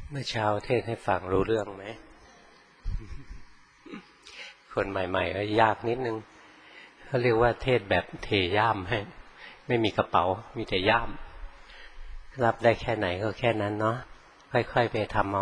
เมื่อเช้าเทศให้ฟังรู้เรื่องไหม คนใหม่ๆก็ยากนิดนึงเขาเรียกว่าเทศแบบเทย่ามให้ไม่มีกระเป๋ามีแต่ย่ามรับได้แค่ไหนก็แค่นั้นเนาะค่อยๆไปทำเอา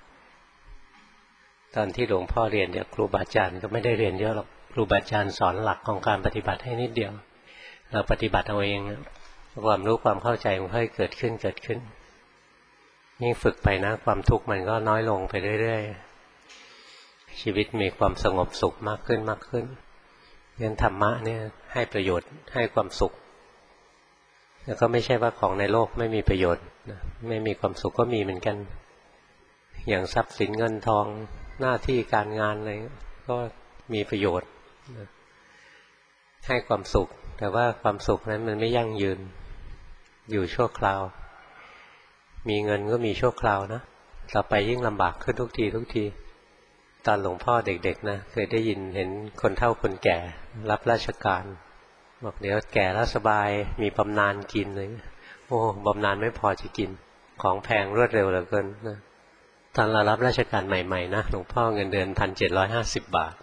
ตอนที่หลวงพ่อเรียนเนี่ยครูบาอาจารย์ก็ไม่ได้เรียนเยอะหรอกครูบาอาจารย์สอนหลักของการปฏิบัติให้นิดเดียวเราปฏิบัติเอาเองความรู้ความเข้าใจมันค่อยเกิดขึ้นยิ่งฝึกไปนะความทุกข์มันก็น้อยลงไปเรื่อยๆชีวิตมีความสงบสุขมากขึ้นงั้นธรรมะเนี่ยให้ประโยชน์ให้ความสุขแล้วก็ไม่ใช่ว่าของในโลกไม่มีประโยชน์ไม่มีความสุขก็มีเหมือนกันอย่างทรัพย์สินเงินทองหน้าที่การงานอะไรก็มีประโยชน์ให้ความสุขแต่ว่าความสุขนั้นมันไม่ยั่งยืนอยู่ชั่วคราวมีเงินก็มีชั่วคราวนะต่อไปยิ่งลำบากขึ้นทุกทีตอนหลวงพ่อเด็กๆนะเคยได้ยินเห็นคนเฒ่าคนแก่รับราชการบอกเดี๋ยวแก่แล้วสบายมีบำนาญกินเลยโอ้บำนาญไม่พอจะกินของแพงรวดเร็วเหลือเกินนะตอนเรารับราชการใหม่ๆนะหลวงพ่อเงินเดือน 1,750 บาท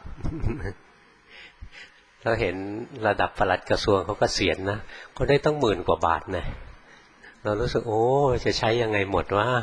เราเห็นระดับปลัดกระทรวงเขาก็เสียณนะก็ได้ต้อง10,000 กว่าบาทนะเรารู้สึกโอ้จะใช้ยังไงหมดวะ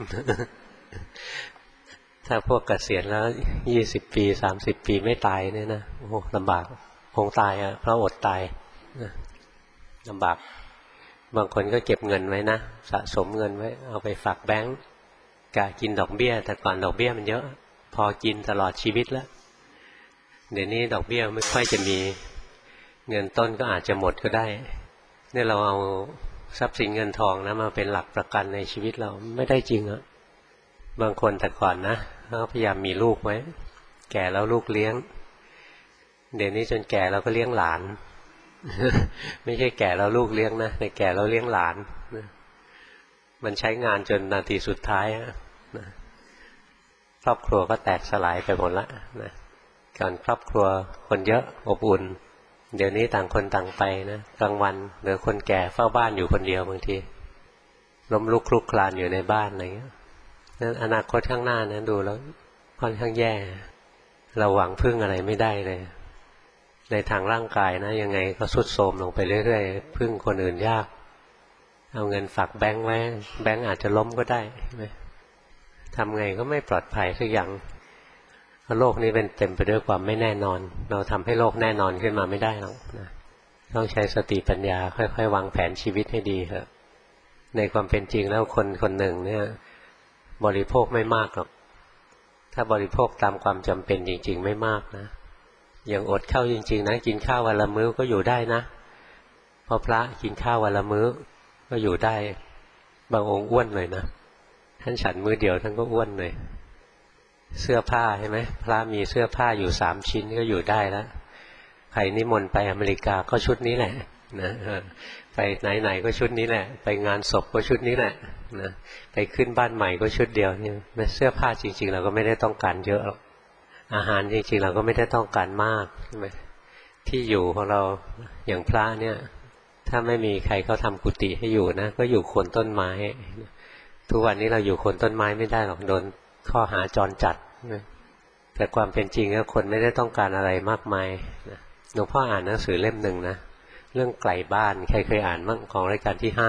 ถ้าพวกเกษียณแล้ว20 ปี30 ปีไม่ตายเนี่ยนะโอ้ลำบากคงตายอ่ะเพราะอดตายลำบากบางคนก็เก็บเงินไว้นะสะสมเงินไว้เอาไปฝากแบงก์กะกินดอกเบี้ยแต่ก่อนดอกเบี้ยมันเยอะพอกินตลอดชีวิตแล้วเดี๋ยวนี้ดอกเบี้ยไม่ค่อยจะมีเงินต้นก็อาจจะหมดก็ได้เนี่ยเราเอาทรัพย์สินเงินทองนะมาเป็นหลักประกันในชีวิตเราไม่ได้จริงอ่ะบางคนแต่ก่อนนะเขาพยายามมีลูกไว้แก่แล้วลูกเลี้ยงเดี๋ยวนี้จนแก่เราก็เลี้ยงหลาน ไม่ใช่แก่แล้วลูกเลี้ยงนะแต่แก่แล้วเลี้ยงหลานมันใช้งานจนนาทีสุดท้ายนะครอบครัวก็แตกสลายไปหมดละนะการครอบครัวคนเยอะอบอุ่นเดี๋ยวนี้ต่างคนต่างไปนะกลางวันเหลือคนแก่เฝ้าบ้านอยู่คนเดียวบางทีล้มลุกคลุกคลานอยู่ในบ้านอะไรเงี้ยนั่นอนาคตข้างหน้านะดูแล้วค่อนข้างแย่เราหวังพึ่งอะไรไม่ได้เลยในทางร่างกายนะยังไงก็ทรุดโทรมลงไปเรื่อยๆพึ่งคนอื่นยากเอาเงินฝากแบงค์ไว้แบงค์อาจจะล้มก็ได้ใช่ไหมทำไงก็ไม่ปลอดภัยสักอย่างโลกนี้เป็นเต็มไปด้วยความไม่แน่นอนเราทำให้โลกแน่นอนขึ้นมาไม่ได้หรอกนะต้องใช้สติปัญญาค่อยๆวางแผนชีวิตให้ดีเถอะในความเป็นจริงแล้วคนคนหนึ่งเนี่ยบริโภคไม่มากหรอกถ้าบริโภคตามความจำเป็นจริงๆไม่มากนะอย่างอดข้าวจริงๆนะกินข้าววันละมื้อก็อยู่ได้นะพอพระกินข้าววันละมื้อก็อยู่ได้บางองค์อ้วนเลยนะท่านฉันมื้อเดียวท่านก็อ้วนเลยเสื้อผ้าใช่ไหมพระมีเสื้อผ้าอยู่3 ชิ้นก็อยู่ได้แล้วใครนิมนต์ไปอเมริกาก็ชุดนี้แหละนะไปไหนๆก็ชุดนี้แหละไปงานศพก็ชุดนี้แหละนะไปขึ้นบ้านใหม่ก็ชุดเดียวนี่เสื้อผ้าจริงๆเราก็ไม่ได้ต้องการเยอะหรอกอาหารจริงๆเราก็ไม่ได้ต้องการมากใช่ไหมที่อยู่ของเราอย่างพระเนี่ยถ้าไม่มีใครเขาทำกุฏิให้อยู่นะก็อยู่โคนต้นไม้ทุกวันนี้เราอยู่โคนต้นไม้ไม่ได้หรอกโดนข้อหาจรจัดแต่ความเป็นจริงแล้วคนไม่ได้ต้องการอะไรมากมายหลวงพ่ออ่านหนังสือเล่มหนึ่งนะเรื่องไกลบ้านใครเคยอ่านบ้างของรายการที่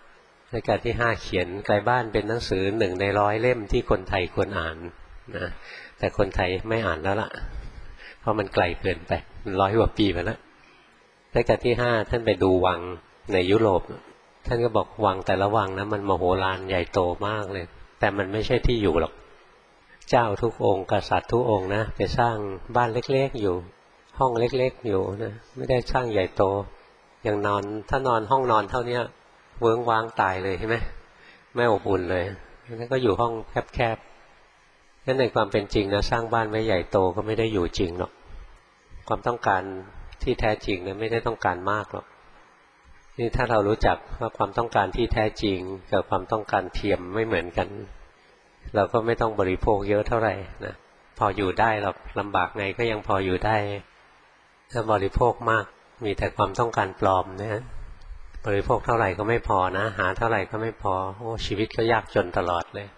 5รายการที่5เขียนไกลบ้านเป็นหนังสือ1 ใน 100 เล่มที่คนไทยควรอ่านนะแต่คนไทยไม่อ่านแล้วล่ะเพราะมันไกลเกินไป100 กว่าปีมาแล้วรายการที่5ท่านไปดูวังในยุโรปท่านก็บอกวังแต่ละวังนะมันมโหฬารใหญ่โตมากเลยแต่มันไม่ใช่ที่อยู่หรอกเจ้าทุกองค์กษัตริย์ทุกองค์นะไปสร้างบ้านเล็กๆอยู่ห้องเล็กๆอยู่นะไม่ได้สร้างใหญ่โตอย่างนอนถ้านอนห้องนอนเท่านี้เวิ้งว้างตายเลยใช่ไหมไม่อบอุ่นเลยนั่นก็อยู่ห้องแคบๆนั่นในความเป็นจริงนะสร้างบ้านไว้ใหญ่โตก็ไม่ได้อยู่จริงหรอกความต้องการที่แท้จริงนะไม่ได้ต้องการมากหรอกนี่ถ้าเรารู้จักว่าความต้องการที่แท้จริงกับความต้องการเทียมไม่เหมือนกันเราก็ไม่ต้องบริโภคเยอะเท่าไหร่นะพออยู่ได้หรอกลำบากไงก็ยังพออยู่ได้ถ้าบริโภคมากมีแต่ความต้องการปลอมนะบริโภคเท่าไหร่ก็ไม่พอนะหาเท่าไหร่ก็ไม่พอโอ้ชีวิตก็ยากจนตลอดเลย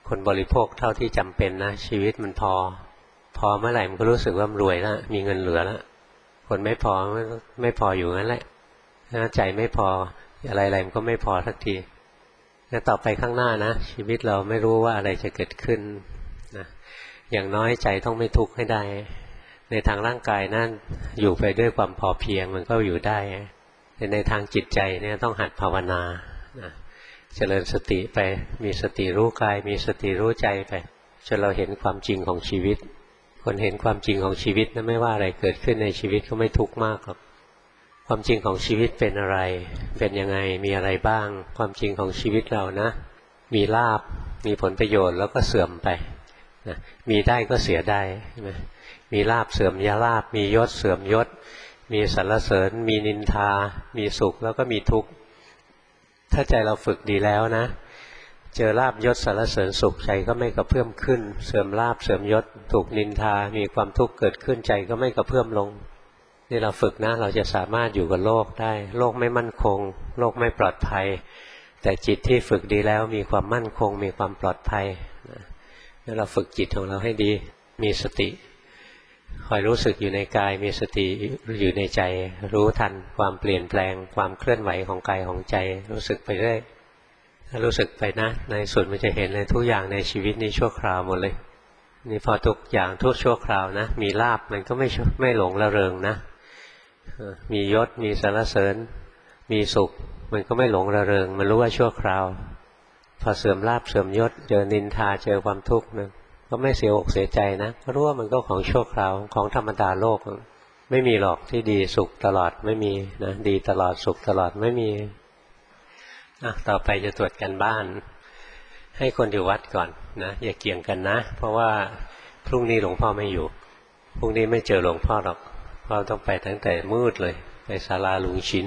คนบริโภคเท่าที่จำเป็นนะชีวิตมันพอเมื่อไหร่มันก็รู้สึกว่ามันรวยแล้วมีเงินเหลือแล้วคนไม่พอไม่พออยู่งั้นแหละใจไม่พออะไรๆมันก็ไม่พอสักทีแล้วต่อไปข้างหน้านะชีวิตเราไม่รู้ว่าอะไรจะเกิดขึ้นนะอย่างน้อยใจต้องไม่ทุกข์ให้ได้ในทางร่างกายนั่นอยู่ไปด้วยความพอเพียงมันก็อยู่ได้แต่ในทางจิตใจเนี่ยต้องหัดภาวนานะเจริญสติไปมีสติรู้กายมีสติรู้ใจไปจนเราเห็นความจริงของชีวิตคนเห็นความจริงของชีวิตนะไม่ว่าอะไรเกิดขึ้นในชีวิตก็ไม่ทุกข์มากหรอกความจริงของชีวิตเป็นอะไรเป็นยังไงมีอะไรบ้างความจริงของชีวิตเรานะมีลาภมีผลประโยชน์แล้วก็เสื่อมไปนะมีได้ก็เสียได้ใช่ไหมมีลาภเสื่อมลาภมียศเสื่อมยศมีสรรเสริญมีนินทามีสุขแล้วก็มีทุกข์ถ้าใจเราฝึกดีแล้วนะเจอลาภยศสรรเสริญสุขใจก็ไม่กระเพื่อมขึ้นเสื่อมลาภเสื่อมยศถูกนินทามีความทุกข์เกิดขึ้นใจก็ไม่กระเพื่อมลงนี่เราฝึกนะเราจะสามารถอยู่กับโลกได้โลกไม่มั่นคงโลกไม่ปลอดภัยแต่จิตที่ฝึกดีแล้วมีความมั่นคงมีความปลอดภัยแล้วเราฝึกจิตของเราให้ดีมีสติคอยรู้สึกอยู่ในกายมีสติอยู่ในใจรู้ทันความเปลี่ยนแปลงความเคลื่อนไหวของกายของใจรู้สึกไปเรื่อยถ้ารู้สึกไปนะในสุดมันจะเห็นเลยทุกอย่างในชีวิตนี้ชั่วคราวหมดเลยนี่พอทุกอย่างทุกชั่วคราวนะมีลาภมันก็ไม่หลงระเริงนะมียศมีสรรเสริญมีสุขมันก็ไม่หลงระเริงมันรู้ว่าชั่วคราวพอเสื่อมลาภเสื่อมยศเจอนินทาเจอความทุกข์นะก็ไม่เสียอกเสียใจนะเพราะรู้ว่ามันก็ของชั่วคราวของธรรมดาโลกไม่มีหรอกที่ดีสุขตลอดไม่มีนะดีตลอดสุขตลอดไม่มีต่อไปจะตรวจกันบ้านให้คนอยู่วัดก่อนนะอย่าเกี่ยงกันนะเพราะว่าพรุ่งนี้หลวงพ่อไม่อยู่พรุ่งนี้ไม่เจอหลวงพ่อหรอกพ่อต้องไปตั้งแต่มืดเลยไปศาลาหลวงชิน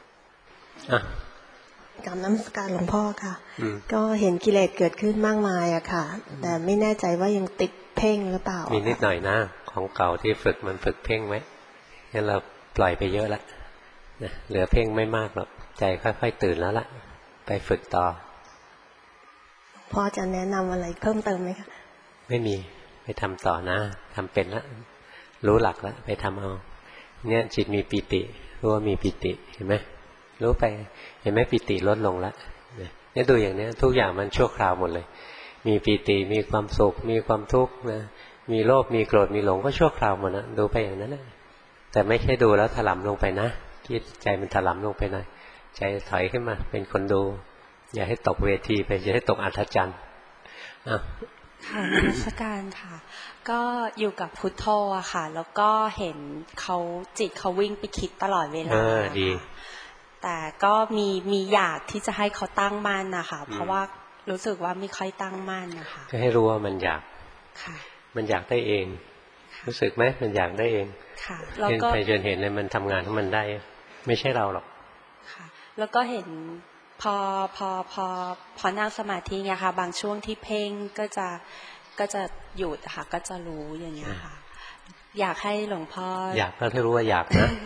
กราบนมัสการหลวงพ่อค่ะก็เห็นกิเลสเกิดขึ้นมากมายอะค่ะแต่ไม่แน่ใจว่ายังติดเพ่งหรือเปล่ามีนิดหน่อยนะของเก่าที่ฝึกมันฝึกเพ่งไหมงั้นเราปล่อยไปเยอะแล้วนะเหลือเพ่งไม่มากหรอกใจค่อยๆตื่นแล้วล่ะไปฝึกต่อพ่อจะแนะนำอะไรเพิ่มเติมไหมคะไม่มีไปทำต่อนะทำเป็นแล้วรู้หลักแล้วไปทำเอาเนี่ยจิตมีปิติรู้ว่ามีปิติเห็นไหมรู้ไปเห็นไหมปิติลดลงแล้วเนี่ยดูอย่างนี้ทุกอย่างมันชั่วคราวหมดเลยมีปิติมีความสุขมีความทุกข์นะมีโลภมีโกรธมีหลงก็ชั่วคราวหมดนะดูไปอย่างนั้นนะแต่ไม่ใช่ดูแล้วถลำลงไปนะคิดใจมันถลำลงไปหน่อยใจถอยขึ้นมาเป็นคนดูอย่าให้ตกเวทีไปอย่าให้ตกอัศจรรย์ค่ะนมัสการค่ะก็อยู่กับพุทโธอะค่ะแล้วก็เห็นเขาจิตเขาวิ่งไปคิดตลอดเวลาดีแต่ก็มีอยากที่จะให้เขาตั้งมั่นนะคะเพราะว่ารู้สึกว่าไม่ค่อยตั้งมั่นนะคะก็ให้รู้ว่ามันอยากค่ะมันอยากได้เองรู้สึกไหมมันอยากได้เองค่ะแล้วก็ไปจนเห็นเลยมันทำงานของมันได้ไม่ใช่เราหรอกค่ะแล้วก็เห็นพอนั่งสมาธิเนี่ยค่ะบางช่วงที่เพ่งก็จะหยุดค่ะก็จะรู้อย่างเงี้ยค่ะอยากให้หลวงพ่ออยากก็ให้รู้ว่าอยากนะ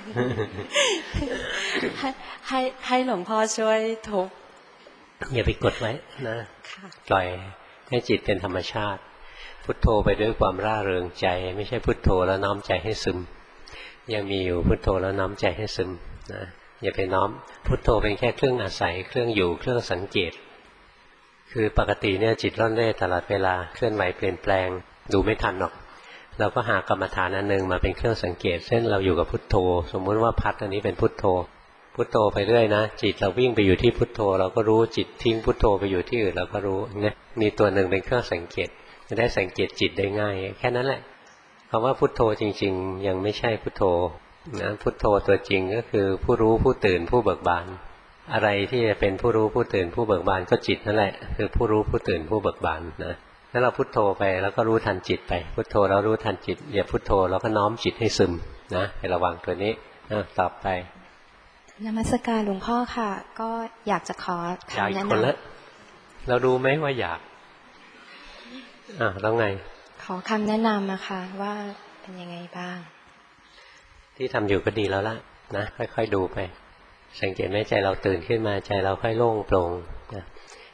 ให้หลวงพ่อช่วยทุบอย่าไปกดไว้นะปล่อยให้จิตเป็นธรรมชาติพุทโธไปด้วยความร่าเริงใจไม่ใช่พุทโธแล้วน้อมใจให้ซึมยังมีอยู่พุทโธแล้วน้อมใจให้ซึมนะอย่าไปน้อมพุทโธเป็นแค่เครื่องอาศัยเครื่องอยู่เครื่องสังเกตคือปกติเนี่ยจิตร่อนเร่ตลอดเวลาเคลื่อนไหวเปลี่ยนแปลงดูไม่ทันหรอกเราก็หากรรมฐานอันนึงมาเป็นเครื่องสังเกตเช่นเราอยู่กับพุทโธสมมุติว่าพัดอันนี้เป็นพุทโธพุทโธไปเรื่อยนะจิตเราวิ่งไปอยู่ที่พุทโธเราก็รู้จิตทิ้งพุทโธไปอยู่ที่อื่นเราก็รู้เนี่ยมีตัวหนึ่งเป็นเครื่องสังเกตจะได้สังเกตจิตได้ง่ายแค่นั้นแหละคำว่าพุทโธจริงๆยังไม่ใช่พุทโธนะพุทโธตัวจริงก็คือผู้รู้ผู้ตื่นผู้เบิกบานอะไรที่จะเป็นผู้รู้ผู้ตื่นผู้เบิกบานก็จิตนั่นแหละคือผู้รู้ผู้ตื่นผู้เบิกบานนะถ้าเราพุทโธไปแล้วก็รู้ทันจิตไปพุทโธแล้วรู้ทันจิตอย่าพุทโธแล้วก็น้อมจิตให้ซึมนะให้ระวังตัวนี้ต่อไปนมัสการหลวงพ่อค่ะก็อยากจะขอคำแนะนำเราดูไหมว่าอยากแล้วไงขอคำแนะนำนะคะว่าเป็นยังไงบ้างที่ทำอยู่ก็ดีแล้วล่ะนะค่อยๆดูไปสังเกตไหมใจเราตื่นขึ้นมาใจเราค่อยโล่งโปร่งนะ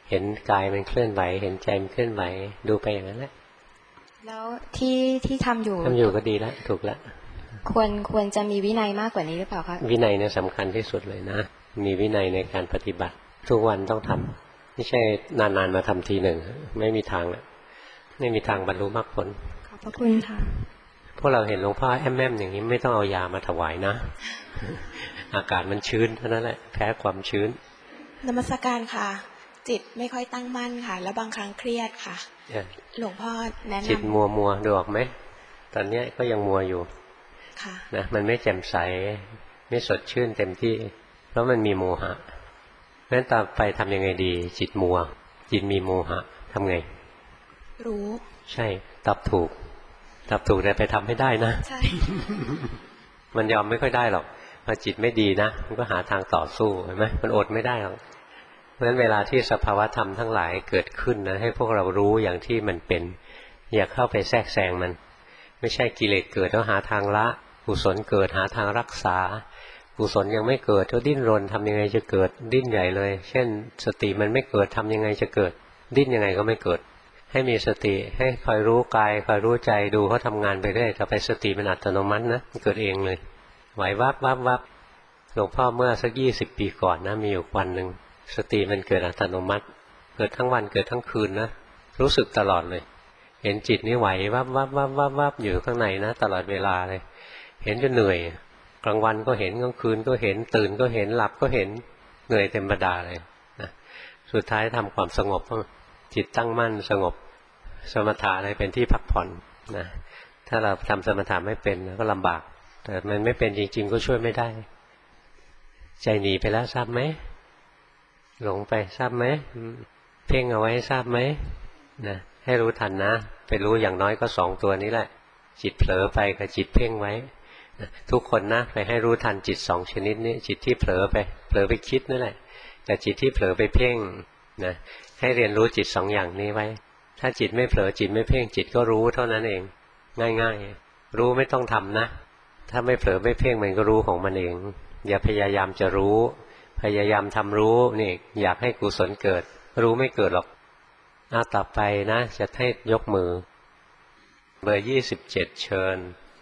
เห็นกายมันเคลื่อนไหวเห็นใจมันเคลื่อนไหวดูไปอย่างนั้นแหละแล้วที่ทำอยู่ก็ดีแล้วถูกแล้วควรจะมีวินัยมากกว่านี้หรือเปล่าคะวินัยเนี่ยสำคัญที่สุดเลยนะมีวินัยในการปฏิบัติทุกวันต้องทำไม่ใช่นานๆมาทำทีหนึ่งไม่มีทางไม่มีทางบรรลุมรรคผลขอบพระคุณค่ะพวกเราเห็นหลวงพ่อแอมอย่างนี้ไม่ต้องเอายามาถวายนะ อากาศมันชื้นเท่านั้นแหละแพ้ความชื้นนมัสการค่ะจิตไม่ค่อยตั้งมั่นค่ะแล้วบางครั้งเครียดค่ะหลวงพ่อแนะนำจิตมัวดูออกไหมตอนนี้ก็ยังมัวอยู่นะมันไม่แจ่มใสไม่สดชื่นเต็มที่เพราะมันมีโมหะเพราะฉะนั้นต่อไปทำยังไงดีจิตมัวจิตมีโมหะทำไงรู้ใช่ตอบถูกแต่ไปทำให้ได้นะใช่ มันยอมไม่ค่อยได้หรอกพอจิตไม่ดีนะมันก็หาทางต่อสู้เห็นไหมมันอดไม่ได้หรอกเพราะฉะนั้นเวลาที่สภาวะธรรมทั้งหลายเกิดขึ้นนะให้พวกเรารู้อย่างที่มันเป็นอย่าเข้าไปแทรกแซงมันไม่ใช่กิเลสเกิดแล้วหาทางละกุศลเกิดหาทางรักษากุศลยังไม่เกิดก็ดิ้นรนทำยังไงจะเกิดดิ้นใหญ่เลยเช่นสติมันไม่เกิดทำยังไงจะเกิดดิ้นยังไงก็ไม่เกิดให้มีสติให้คอยรู้กายคอยรู้ใจดูเขาทำงานไปเรื่อยต่อไปสติมันอัตโนมัตินะมันเกิดเองเลยไหววับหลวงพ่อเมื่อสัก20 ปีก่อนนะมีอยู่วันหนึ่งสติมันเกิดอัตโนมัติเกิดทั้งวันเกิดทั้งคืนนะรู้สึกตลอดเลยเห็นจิตนี่ไหววับอยู่ข้างในนะตลอดเวลาเลยเห็นจนเหนื่อยกลางวันก็เห็นกลางคืนก็เห็นตื่นก็เห็นหลับก็เห็นเหนื่อยเต็มบรรดาเลยนะสุดท้ายทำความสงบจิตตั้งมั่นสงบสมถะอะไรเป็นที่พักผ่อนนะถ้าเราทำสมถะไม่เป็นก็ลำบากแต่มันไม่เป็นจริงๆก็ช่วยไม่ได้ใจหนีไปแล้วทราบไหมหลงไปทราบไหมเพ่งเอาไว้ทราบไหมนะให้รู้ทันนะไปรู้อย่างน้อยก็2 ตัวนี้แหละจิตเผลอไปกับจิตเพ่งไว้นะทุกคนนะไปให้รู้ทันจิต2 ชนิดนี้จิตที่เผลอไปคิดนั่นแหละแต่จิตที่เผลอไปเพ่งนะให้เรียนรู้จิต2 อย่างนี้ไว้ถ้าจิตไม่เผลอจิตไม่เพ่งจิตก็รู้เท่านั้นเองง่ายๆรู้ไม่ต้องทำนะถ้าไม่เผลอไม่เพ่งมันก็รู้ของมันเองอย่าพยายามจะรู้พยายามทำรู้นี่อยากให้กุศลเกิดรู้ไม่เกิดหรอกต่อไปนะจะให้ยกมือเบอร์27เชิญ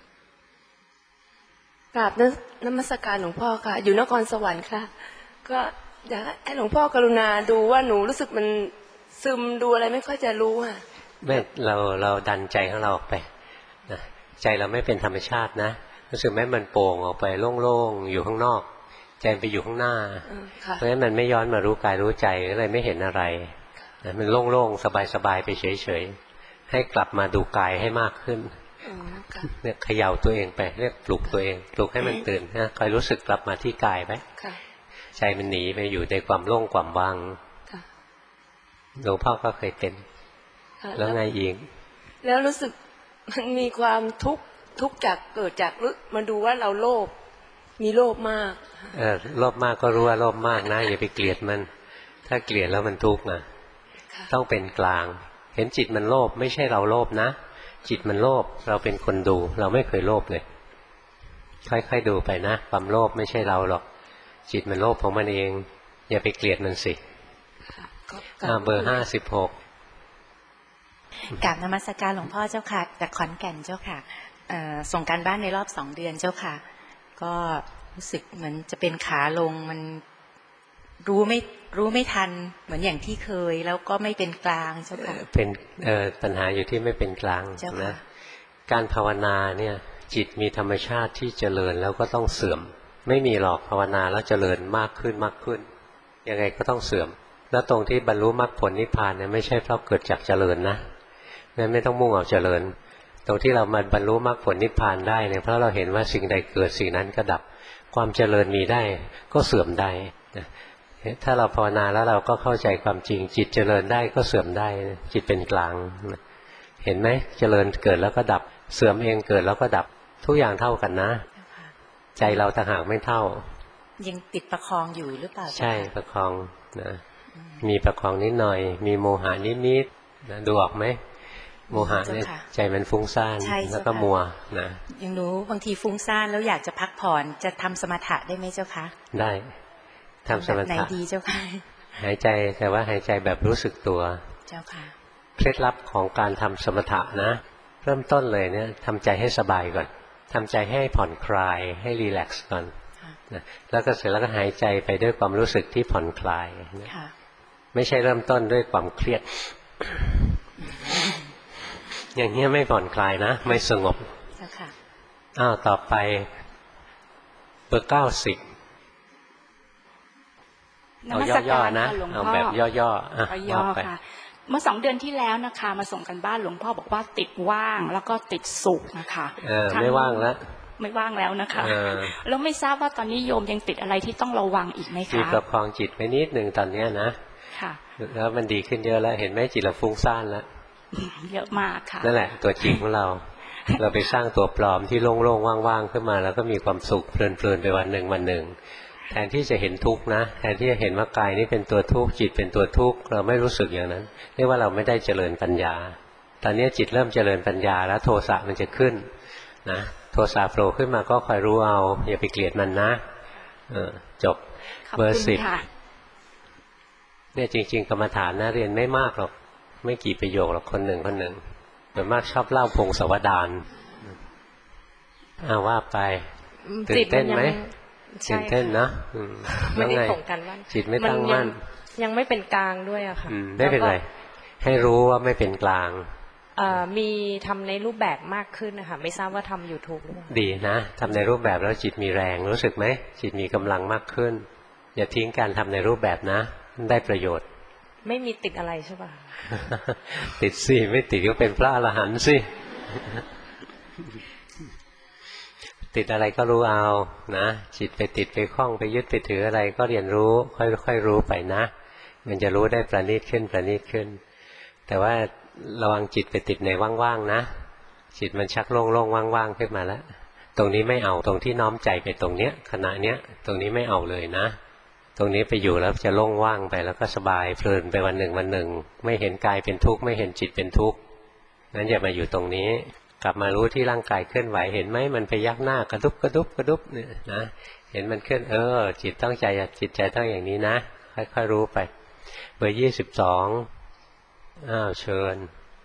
กราบนมัสการหลวงพ่อค่ะอยู่นครสวรรค์ค่ะก็อยากให้หลวงพ่อกรุณาดูว่าหนูรู้สึกมันซึมดูอะไรไม่ค่อยจะรู้ค่ะแม่เราดันใจของเราออกไปนะใจเราไม่เป็นธรรมชาตินะรู้สึกไหมมันโป่งออกไปโล่งๆอยู่ข้างนอกใจไปอยู่ข้างหน้าเพราะฉะนั้นมันไม่ย้อนมารู้กายรู้ใจก็เลยไม่เห็นอะไรมันโล่งๆสบายๆไปเฉยๆให้กลับมาดูกายให้มากขึ้นเนี่ยเขย่าตัวเองไปเรียกปลุกตัวเองปลุกให้มันตื่นนะคอยรู้สึกกลับมาที่กายไปใจมันหนีไปอยู่ในความโล่งความว่างหลวงพ่อก็เคยเป็นแล้วไงอีกแล้วรู้สึกมันมีความทุกข์จากเกิดจากมันดูว่าเราโลภมีโลภมากโลภมากก็รู้ว่าโลภมากนะอย่าไปเกลียดมันถ้าเกลียดแล้วมันทุกข์นะต้องเป็นกลางเห็นจิตมันโลภไม่ใช่เราโลภนะจิตมันโลภเราเป็นคนดูเราไม่เคยโลภเลยค่อยๆดูไปนะความโลภไม่ใช่เราหรอกจิตมันโลภของมันเองอย่าไปเกลียดมันสิเบอร์56 กราบนมัสการหลวงพ่อเจ้าค่ะจากขอนแก่นเจ้าค่ะส่งการบ้านในรอบ2 เดือนเจ้าค่ะก็รู้สึกเหมือนจะเป็นขาลงมันรู้ไม่ทันเหมือนอย่างที่เคยแล้วก็ไม่เป็นกลางเจ้าค่ะเป็นปัญหาอยู่ที่ไม่เป็นกลางนะการภาวนาเนี่ยจิตมีธรรมชาติที่เจริญแล้วก็ต้องเสื่อมไม่มีหรอกภาวนาแล้วเจริญมากขึ้นยังไงก็ต้องเสื่อมแล้วตรงที่บรรลุมรรคผลนิพพานเนี่ยไม่ใช่เพราะเกิดจากเจริญนะงั้นไม่ต้องมุ่งเอาเจริญตรงที่เรามาบรรลุมรรคผลนิพพานได้เนี่ยเพราะเราเห็นว่าสิ่งใดเกิดสิ่งนั้นก็ดับความเจริญมีได้ก็เสื่อมได้ถ้าเราภาวนาแล้วเราก็เข้าใจความจริงจิตเจริญได้ก็เสื่อมได้จิตเป็นกลางเห็นไหมเจริญเกิดแล้วก็ดับเสื่อมเองเกิดแล้วก็ดับทุกอย่างเท่ากันนะใจเราต่างหากไม่เท่ายังติดประคองอยู่หรือเปล่าใช่ประคองนะมีประคองนิดหน่อยมีโมหะนิดๆนะดูออกไหมโมหะเนี่ยใจมันฟุ้งซ่านแล้วก็มัวนะยังรู้บางทีฟุ้งซ่านแล้วอยากจะพักผ่อนจะทำสมถะได้ไหมเจ้าคะได้ทำสมถะไหนดีเจ้าค่ะหายใจแต่ว่าหายใจแบบรู้สึกตัวเจ้าค่ะเคล็ดลับของการทำสมถะนะเริ่มต้นเลยเนี่ยทำใจให้สบายก่อนทำใจให้ผ่อนคลายให้รีแลกซ์ก่อนนะแล้วก็เสร็จแล้วก็หายใจไปด้วยความรู้สึกที่ผ่อนคลายนะไม่ใช่เริ่มต้นด้วยความเครียด อย่างนี้ไม่ผ่อนคลายนะไม่สงบต่อไปเบอร์90เอาย่อๆนะเอาแบบย่อๆย่อค่ะเมื่อ2 เดือนที่แล้วนะคะมาส่งกันบ้านหลวงพ่อบอกว่าติดว่างแล้วก็ติดสุขนะคะไม่ว่างแล้วไม่ว่างแล้วนะคะแล้วไม่ทราบว่าตอนนี้โยมยังติดอะไรที่ต้องระวังอีกไหมคะประคองจิตไว้นิดนึงตอนนี้นะค่ะแล้วมันดีขึ้นเยอะแล้วเห็นไหมจิตเราฟุ้งซ่านแล้วเยอะมากค่ะนั่นแหละตัวจริงของเราเราไปสร้างตัวปลอมที่โล่งๆว่างๆขึ้นมาแล้วก็มีความสุขเพลินๆไปวันหนึ่งแทนที่จะเห็นทุกข์นะแทนที่จะเห็นว่ากายนี้เป็นตัวทุกข์จิตเป็นตัวทุกข์เราไม่รู้สึกอย่างนั้นเรียกว่าเราไม่ได้เจริญปัญญาตอนนี้จิตเริ่มเจริญปัญญาแล้วโทสะมันจะขึ้นนะโทสะโผล่ขึ้นมาก็คอยรู้เอาอย่าไปเกลียดมันนะจบเบอร์10เนี่ยจริงๆกรรมฐานนะเรียนไม่มากหรอกไม่กี่ประโยคหรอกคนหนึ่งส่วนมากชอบเล่าพงศาวดารว่าไปตื่นเต้นไหมตื่นเต้นนะไม่ได้ส่งกันว่าจิตไม่ตั้งมั่นยังไม่เป็นกลางด้วยอะค่ะไม่เป็นไรให้รู้ว่าไม่เป็นกลางมีทำในรูปแบบมากขึ้นนะคะไม่ทราบว่าทำ YouTube หรือเปล่าดีนะทำในรูปแบบแล้วจิตมีแรงรู้สึกไหมจิตมีกำลังมากขึ้นอย่าทิ้งการทำในรูปแบบนะได้ประโยชน์ไม่มีติดอะไรใช่ป่ะติดสิไม่ติดก็เป็นพระอรหันต์สิติดอะไรก็รู้เอานะจิตไปติดไปคล้องไปยึดไปถืออะไรก็เรียนรู้ค่อยๆรู้ไปนะมันจะรู้ได้ประณีตขึ้นแต่ว่าระวังจิตไปติดในว่างๆนะจิตมันชักโล่งๆว่างๆขึ้นมาแล้วตรงนี้ไม่เอาตรงที่น้อมใจไปตรงเนี้ยขณะเนี้ยตรงนี้ไม่เอาเลยนะตรงนี้ไปอยู่แล้วจะโล่งว่างไปแล้วก็สบายเพลินไปวันหนึ่งไม่เห็นกายเป็นทุกข์ไม่เห็นจิตเป็นทุกข์นั้นอย่ามาอยู่ตรงนี้กลับมารู้ที่ร่างกายเคลื่อนไหวเห็นไหมมันไปยักหน้ากระดุบเนี่ยนะเห็นมันเคลื่อนจิตตั้งใจจิตใจตั้งอย่างนี้นะค่อยๆรู้ไปเบอร์22เชิญ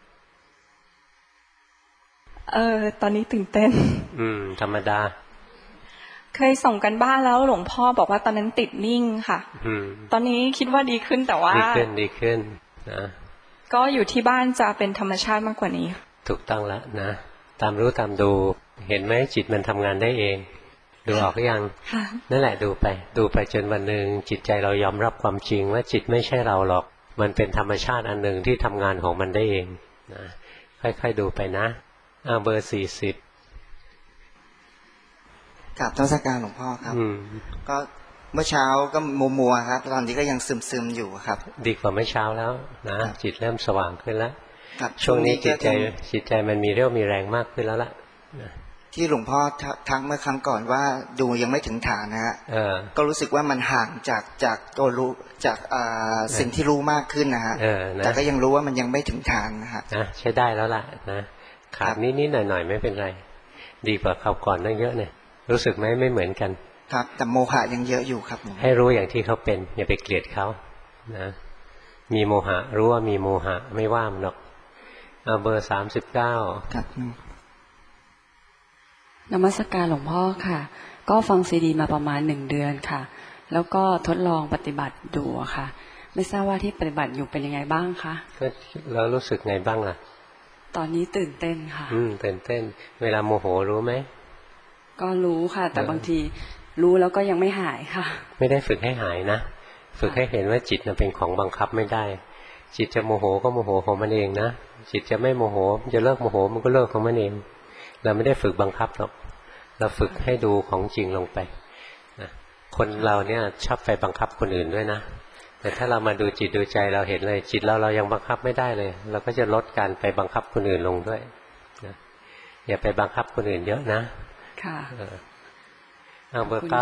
ตอนนี้ตื่นเต้นธรรมดาเคยส่งกันบ้านแล้วหลวงพ่อบอกว่าตอนนั้นติดนิ่งค่ะตอนนี้คิดว่าดีขึ้นแต่ว่าดีขึ้นนะก็อยู่ที่บ้านจะเป็นธรรมชาติมากกว่านี้ถูกต้องแล้วนะตามรู้ตามดูเห็นไหมจิตมันทำงานได้เองดูออกหรือยังนั่นแหละดูไปจนวันหนึ่งจิตใจเรายอมรับความจริงว่าจิตไม่ใช่เราหรอกมันเป็นธรรมชาติอันหนึ่งที่ทำงานของมันได้เองนะค่อยๆดูไปนะเบอร์40 กราบนมัสการหลวงพ่อครับก็เมื่อเช้าก็มัวครับตอนนี้ก็ยังซึมอยู่ครับดีกว่าเมื่อเช้าแล้วนะจิตเริ่มสว่างขึ้นแล้วช่วงนี้จิตใจมันมีเรี่ยวมีแรงมากขึ้นแล้วล่ะที่หลวงพ่อทักเมื่อครั้งก่อนว่าดูยังไม่ถึงฐานนะฮะก็รู้สึกว่ามันห่างจากตัวรู้จากสิ่งที่รู้มากขึ้นนะฮะแต่ก็ยังรู้ว่ามันยังไม่ถึงฐานนะฮะใช้ได้แล้วล่ะนะขาดนิดๆหน่อยๆไม่เป็นไรดีกว่าคราวก่อนตั้งเยอะเนี่ยรู้สึกไหมไม่เหมือนกันครับแต่โมหะยังเยอะอยู่ครับให้รู้อย่างที่เขาเป็นอย่าไปเกลียดเขานะมีโมหะรู้ว่ามีโมหะไม่ว่ามันหรอกเบอร์39 ครับนมัสการหลวงพ่อค่ะก็ฟังซีดีมาประมาณ1 เดือนค่ะแล้วก็ทดลองปฏิบัติดูค่ะไม่ทราบว่าที่ปฏิบัติอยู่เป็นยังไงบ้างคะก็แล้วรู้สึกไงบ้างล่ะตอนนี้ตื่นเต้นค่ะตื่นเต้นเวลาโมโหรู้ไหมก็รู้ค่ะแต่บางทีรู้แล้วก็ยังไม่หายค่ะไม่ได้ฝึกให้หายนะฝึกให้เห็นว่าจิตมันเป็นของบังคับไม่ได้จิตจะโมโหก็โมโหของมันเองนะจิตจะไม่โมโหจะเลิกโมโหมันก็เลิกของมันเองเราไม่ได้ฝึกบังคับหรอกเราฝึกให้ดูของจริงลงไปนะคนเราเนี่ยชอบไปบังคับคนอื่นด้วยนะแต่ถ้าเรามาดูจิตดูใจเราเห็นเลยจิตเรายังบังคับไม่ได้เลยเราก็จะลดการไปบังคับคนอื่นลงด้วยนะอย่าไปบังคับคนอื่นเยอะนะค่ะเบอร์95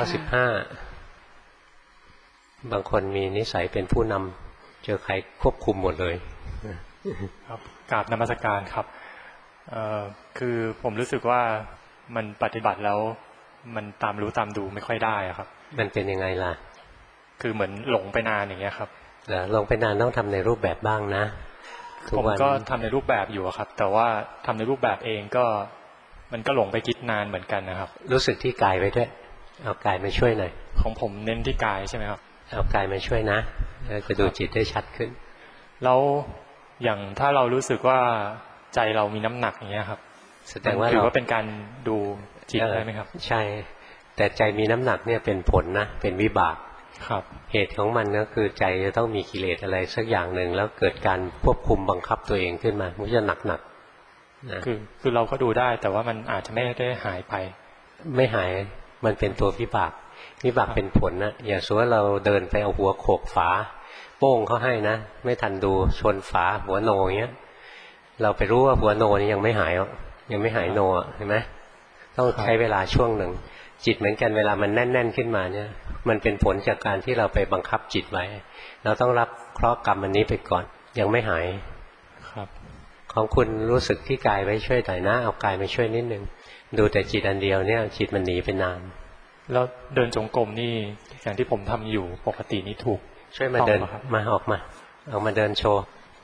บางคนมีนิสัยเป็นผู้นำเจอใครควบคุมหมดเลยครับกราบนมัสการครับคือผมรู้สึกว่ามันปฏิบัติแล้วมันตามรู้ตามดูไม่ค่อยได้ครับมันเป็นยังไงล่ะคือเหมือนหลงไปนานอย่างเงี้ยครับลงไปนานต้องทำในรูปแบบบ้างนะผมก็ทำในรูปแบบอยู่ครับแต่ว่าทำในรูปแบบเองก็มันก็หลงไปคิดนานเหมือนกันนะครับรู้สึกที่กายไว้ด้วยเอากายมาช่วยหน่อยของผมเน้นที่กายใช่ไหมครับเอากายมาช่วยนะจะดูจิตได้ชัดขึ้นแล้วอย่างถ้าเรารู้สึกว่าใจเรามีน้ำหนักอย่างเงี้ยครับแสดงว่าถือว่าเป็นการดูจิตได้ไหมครับใช่แต่ใจมีน้ำหนักเนี่ยเป็นผลนะเป็นวิบากครับเหตุของมันก็คือใจจะต้องมีกิเลสอะไรสักอย่างหนึ่งแล้วเกิดการควบคุมบังคับตัวเองขึ้นมามันจะหนักนะคือเราก็ดูได้แต่ว่ามันอาจจะไม่ได้หายไปไม่หายมันเป็นตัววิบากเป็นผลนะอย่างสมมติว่าเราเดินไปเอาหัวโขกฝาโป้งเขาให้นะไม่ทันดูชนฝาหัวโนอย่างเงี้ยเราไปรู้ว่าหัวโนนี่ยังไม่หายโนเห็นไหมต้องใช้เวลาช่วงหนึ่งจิตเหมือนกันเวลามันแน่นๆขึ้นมาเนี่ยมันเป็นผลจากการที่เราไปบังคับจิตไว้เราต้องรับเคราะห์กรรมอันนี้ไปก่อนยังไม่หายครับของคุณรู้สึกที่กายไว้ช่วยหน่อยนะเอากายมาช่วยนิดนึงดูแต่จิตอันเดียวเนี่ยจิตมันหนีไปนานแล้วเดินจงกรมนี่อย่างที่ผมทำอยู่ปกตินี่ถูกช่วยมาเดินมาออกมาเดินโชว์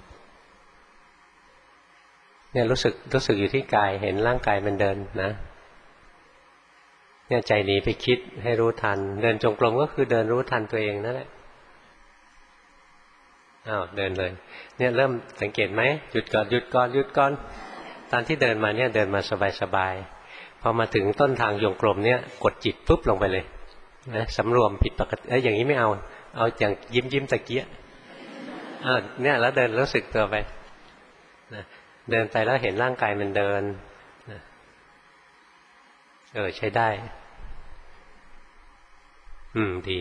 เนี่ยรู้สึกอยู่ที่กายเห็นร่างกายมันเดินนะเนี่ยใจหนีไปคิดให้รู้ทันเดินจงกรมก็คือเดินรู้ทันตัวเองนั่นแหละเดินเลยเนี่ยเริ่มสังเกตไหมหยุดก่อนตอนที่เดินมาเนี่ยเดินมาสบายๆพอมาถึงต้นทางจงกรมเนี่ยกดจิตปุ๊บลงไปเลยนะสำรวมผิดปกติอย่างนี้ไม่เอาอย่างยิ้มตะเกียเนี่ยแล้วเดินรู้สึกตัวไปนะเดินไปแล้วเห็นร่างกายมันเดินนะใช้ได้ดี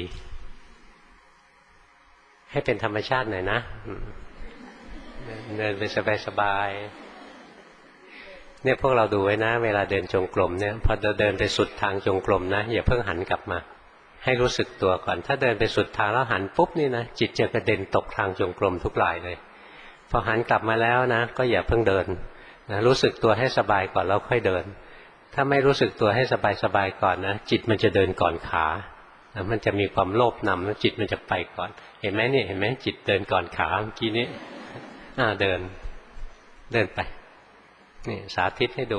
ให้เป็นธรรมชาติหน่อยนะเดินไปสบายๆเนี่ยพวกเราดูไว้นะเวลาเดินจงกรมเนี่ยพอเราเดินไปสุดทางจงกรมนะอย่าเพิ่งหันกลับมาให้รู้สึกตัวก่อนถ้าเดินไปสุดทางแล้วหันปุ๊บนี่นะจิตจะกระเด็นตกทางจงกรมทุกรายเลยพอหันกลับมาแล้วนะก็อย่าเพิ่งเดินนะรู้สึกตัวให้สบายก่อนแล้วค่อยเดินถ้าไม่รู้สึกตัวให้สบายก่อนนะจิตมันจะเดินก่อนขาแล้วมันจะมีความโลภนำแล้วจิตมันจะไปก่อนเห็นไหมเนี่ยเห็นไหมจิตเดินก่อนขาเมื่อกี้นี้เดินไปนี่สาธิตให้ดู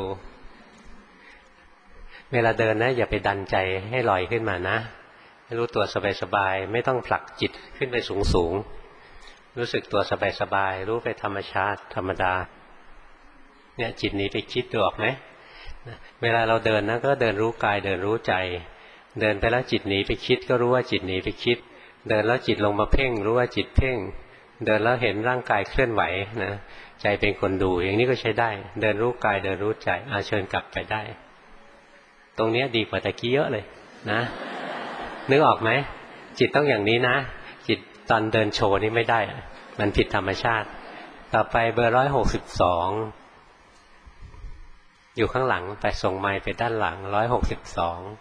เวลาเดินนะอย่าไปดันใจให้ลอยขึ้นมานะให้รู้ตัวสบายๆไม่ต้องผลักจิตขึ้นไปสูงรู้สึกตัวสบายๆรู้ไปธรรมชาติธรรมดาเนี่ยจิตนี้ไปคิดดูออกไหมเวลาเราเดินนะก็เดินรู้กายเดินรู้ใจเดินไปแล้วจิตหนีไปคิดก็รู้ว่าจิตหนีไปคิดเดินแล้วจิตลงมาเพ่งรู้ว่าจิตเพ่งเดินแล้วเห็นร่างกายเคลื่อนไหวนะใจเป็นคนดูอย่างนี้ก็ใช้ได้เดินรู้กายเดินรู้ใจเชิญกลับไปได้ตรงนี้ดีกว่าตะกี้เยอะเลยนะนึกออกไหมจิตต้องอย่างนี้นะจิตตอนเดินโชว์นี่ไม่ได้มันผิดธรรมชาติต่อไปเบอร์162อยู่ข้างหลังไปส่งไมค์ไปด้านหลัง162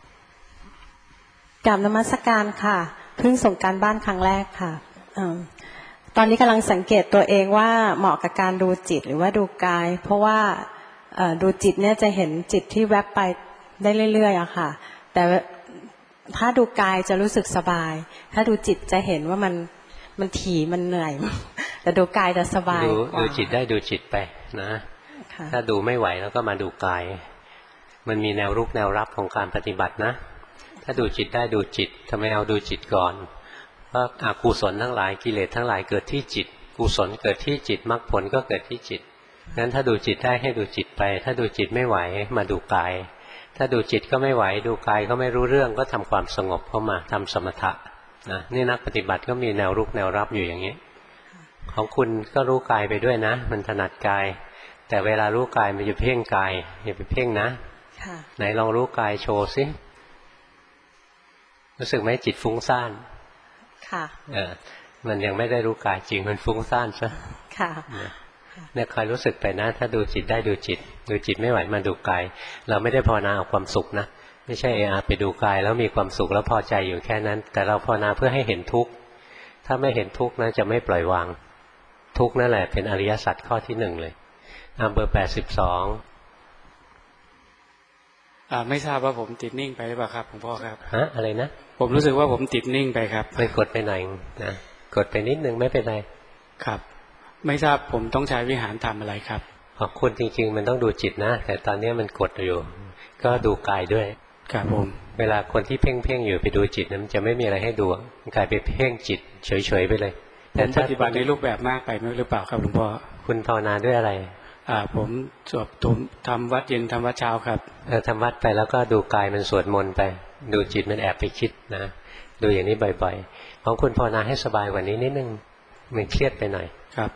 กราบนมัสการค่ะเพิ่งส่งการบ้านครั้งแรกค่ะตอนนี้กำลังสังเกตตัวเองว่าเหมาะกับการดูจิตหรือว่าดูกายเพราะว่าดูจิตเนี่ยจะเห็นจิตที่แวบไปได้เรื่อยๆอะค่ะแต่ถ้าดูกายจะรู้สึกสบายถ้าดูจิตจะเห็นว่ามันถี่มันเหนื่อยแต่ดูกายจะสบายดูจิตได้ดูจิตไปนะถ้าดูไม่ไหวแล้วก็มาดูกายมันมีแนวรุกแนวรับของการปฏิบัตินะถ้าดูจิตได้ดูจิตทำไมเอาดูจิตก่อนเพราะอกุศลทั้งหลายกิเลสทั้งหลายเกิดที่จิตกุศลเกิดที่จิตมรรคผลก็เกิดที่จิตงั้นถ้าดูจิตได้ให้ดูจิตไปถ้าดูจิตไม่ไหวมาดูกายถ้าดูจิตก็ไม่ไหวดูกายก็ไม่รู้เรื่องก็ทำความสงบเข้ามาทำสมถะนะนี่นักปฏิบัติก็มีแนวรุกแนวรับอยู่อย่างนี้ของคุณก็รู้กายไปด้วยนะมันถนัดกายแต่เวลารู้กายมันจะเพ่งกายอย่าไปเพ่งนะไหนลองรู้กายโชว์สิรู้สึกไหมจิตฟุ้งซ่านค่ะมันยังไม่ได้รู้กายจริงมันฟุ้งซ่านซะค่ะเนี่ยคอยรู้สึกไปนะถ้าดูจิตได้ดูจิตไม่ไหวมาดูกายเราไม่ได้ภาวนาเอาความสุขนะไม่ใช่ไปดูกายแล้วมีความสุขแล้วพอใจอยู่แค่นั้นแต่เราภาวนาเพื่อให้เห็นทุกข์ถ้าไม่เห็นทุกข์นะจะไม่ปล่อยวางทุกข์นั่นแหละเป็นอริยสัจข้อที่1เลยเบอร์82 ไม่ทราบว่าผมติดนิ่งไปหรือเปล่าครับหลวงพ่อครับอะไรนะผมรู้สึกว่าผมติดนิ่งไปครับไปกดไปหน่อยนะกดไปนิดนึงไม่เป็นไรครับไม่ทราบผมต้องใช้วิหารทำอะไรครับคุณจริงๆมันต้องดูจิตนะแต่ตอนนี้มันกดอยู่ก็ดูกายด้วยครับผมเวลาคนที่เพ่งอยู่ไปดูจิตนั้นมันจะไม่มีอะไรให้ดูกลายไปเพ่งจิตเฉยๆไปเลยแต่ปฏิบัติในรูปแบบมากไปหรือเปล่าครับหลวงพ่อคุณภาวนาด้วยอะไรผมสวดทำวัดเย็นทำวัดเช้าครับทำวัดไปแล้วก็ดูกายมันสวดมนต์ไปดูจิตมันแอบไปคิดนะดูอย่างนี้บ่อยๆของคุณภาวนาให้สบายกว่านี้นิดนึงมันเครียดไปหน่อยครับ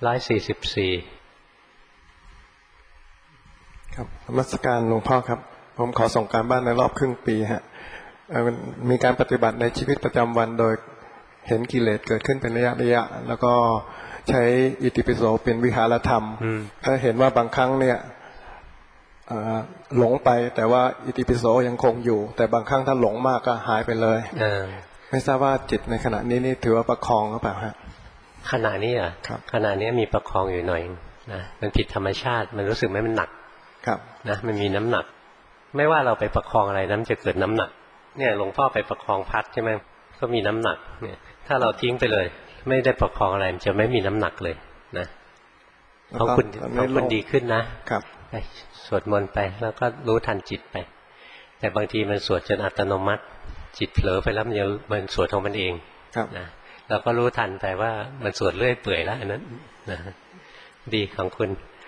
144 ครับนมัสการหลวงพ่อครับผมขอส่งการบ้านในรอบครึ่งปีฮะมีการปฏิบัติในชีวิตประจำวันโดยเห็นกิเลสเกิดขึ้นเป็นระยะแล้วก็ใช้อิติปิโสเป็นวิหารธรรมถ้าเห็นว่าบางครั้งเนี่ยหลงไปแต่ว่าอิติปิโสยังคงอยู่แต่บางครั้งถ้าหลงมากก็หายไปเลยไม่ทราบว่าจิตในขณะนี้นี่ถือว่าประคองหรือเปล่าฮะขณะนี้อ่ะขณะนี้มีประคองอยู่หน่อยนะมันผิดธรรมชาติมันรู้สึกไหมมันหนักนะมันมีน้ำหนักไม่ว่าเราไปประคองอะไรนั้นจะเกิดน้ำหนักเนี่ยหลวงพ่อไปประคองพัดใช่ไหมก็มีน้ำหนักเนี่ยถ้าเราทิ้งไปเลยไม่ได้ประคองอะไรมันจะไม่มีน้ำหนักเลยนะของคุณดีขึ้นนะครับสวดมนต์ไปแล้วก็รู้ทันจิตไปแต่บางทีมันสวดจนอัตโนมัติจิตเผลอไปแล้วมันสวดของมันเองนะเราก็รู้ทันไปว่ามันสวดเรื่อยเปื่อยแล้วอันนั้นนะดีของคุณ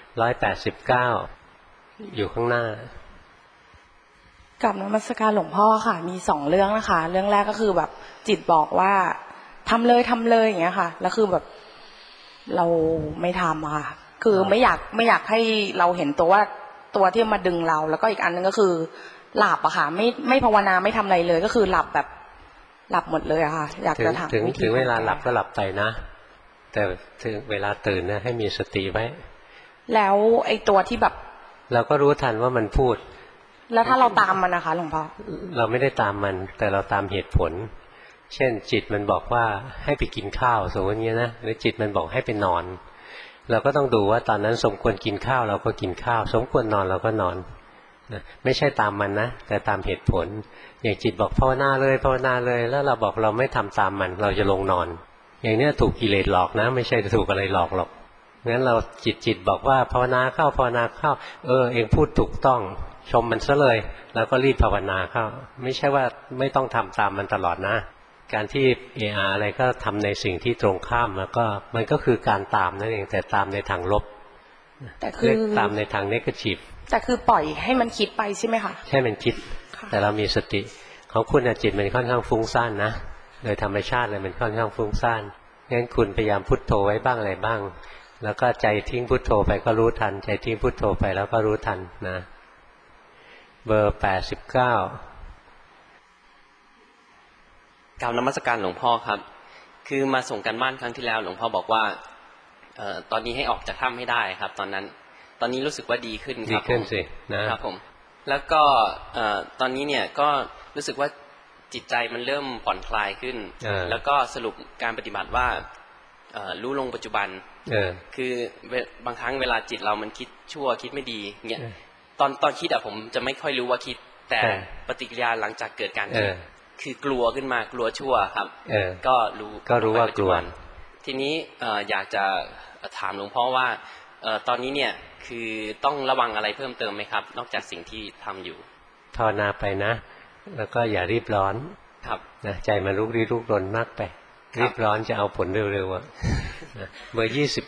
189อยู่ข้างหน้ากับนมัสการหลวงพ่อค่ะมี2เรื่องนะคะเรื่องแรกก็คือแบบจิตบอกว่าทำเลยอย่างเงี้ยค่ะแล้วคือแบบเราไม่ทำค่ะคือไม่อยากให้เราเห็นตัวที่มาดึงเราแล้วก็อีกอันนึงก็คือหลับอะค่ะไม่ภาวนาไม่ทำอะไรเลยก็คือหลับแบบหลับหมดเลยอะค่ะอยากจะถามถึงเวลาหลับก็หลับไปนะแต่ถึงเวลาตื่นนะให้มีสติไว้แล้วไอ้ตัวที่แบบเราก็รู้ทันว่ามันพูดแล้วถ้าเราตามมันนะคะหลวงพ่อเราไม่ได้ตามมันแต่เราตามเหตุผลเช่นจิตมันบอกว่าให้ไปกินข้าวสมมติเงี้ยนะหรือจิตมันบอกให้ไปนอนเราก็ต้องดูว่าตอนนั้นสมควรกินข้าวเราก็กินข้าวสมควรนอนเราก็นอนนะไม่ใช่ตามมันนะแต่ตามเหตุผลอย่างจิตบอกภาวนาเลยแล้วเราบอกเราไม่ทำตามมันเราจะลงนอนอย่างนี้ถูกกิเลสหลอกนะไม่ใช่ถูกอะไรหลอกหรอกงั้นเราจิตบอกว่าภาวนาเข้าเองพูดถูกต้องชมมันซะเลยแล้วก็รีบภาวนาเข้าไม่ใช่ว่าไม่ต้องทำตามมันตลอดนะการที่อะไรก็ทำในสิ่งที่ตรงข้ามแล้วก็มันก็คือการตามนั่นเองแต่ตามในทางลบแต่คือตามในทางเนกาทีฟแต่คือปล่อยให้มันคิดไปใช่ไหมคะใช่มันคิดแต่เรามีสติของคุณจิตมันค่อนข้างฟุ้งซ่านนะโดยธรรมชาติเลยมันค่อนข้างฟุ้งซ่านงั้นคุณพยายามพุทโธไว้บ้างอะไรบ้างแล้วก็ใจทิ้งพุทโธไปก็รู้ทันใจทิ้งพุทโธไปแล้วก็รู้ทันนะเบอร์89 กล่าวนมัสการหลวงพ่อครับคือมาส่งกันบ้านครั้งที่แล้วหลวงพ่อบอกว่าตอนนี้ให้ออกจากถ้ำให้ได้ครับตอนนี้รู้สึกว่าดีขึ้นครับดีขึ้นสินะครับผมแล้วก็ตอนนี้เนี่ยก็รู้สึกว่าจิตใจมันเริ่มผ่อนคลายขึ้นแล้วก็สรุปการปฏิบัติว่ารู้ลงปัจจุบันคือบางครั้งเวลาจิตเรามันคิดชั่วคิดไม่ดีเนี่ยตอนคิดผมจะไม่ค่อยรู้ว่าคิดแต่ปฏิกิริยาหลังจากเกิดการคิดคือกลัวขึ้นมากลัวชั่วครับก็รู้ว่ากลัวทีนี้อยากจะถามหลวงพ่อว่าตอนนี้เนี่ยคือต้องระวังอะไรเพิ่มเติมไหมครับนอกจากสิ่งที่ทำอยู่ภาวนาไปนะแล้วก็อย่ารีบร้อนครับนะใจมันลุกรนมากไปรีบร้อนจะเอาผลเร็วๆเบอร์28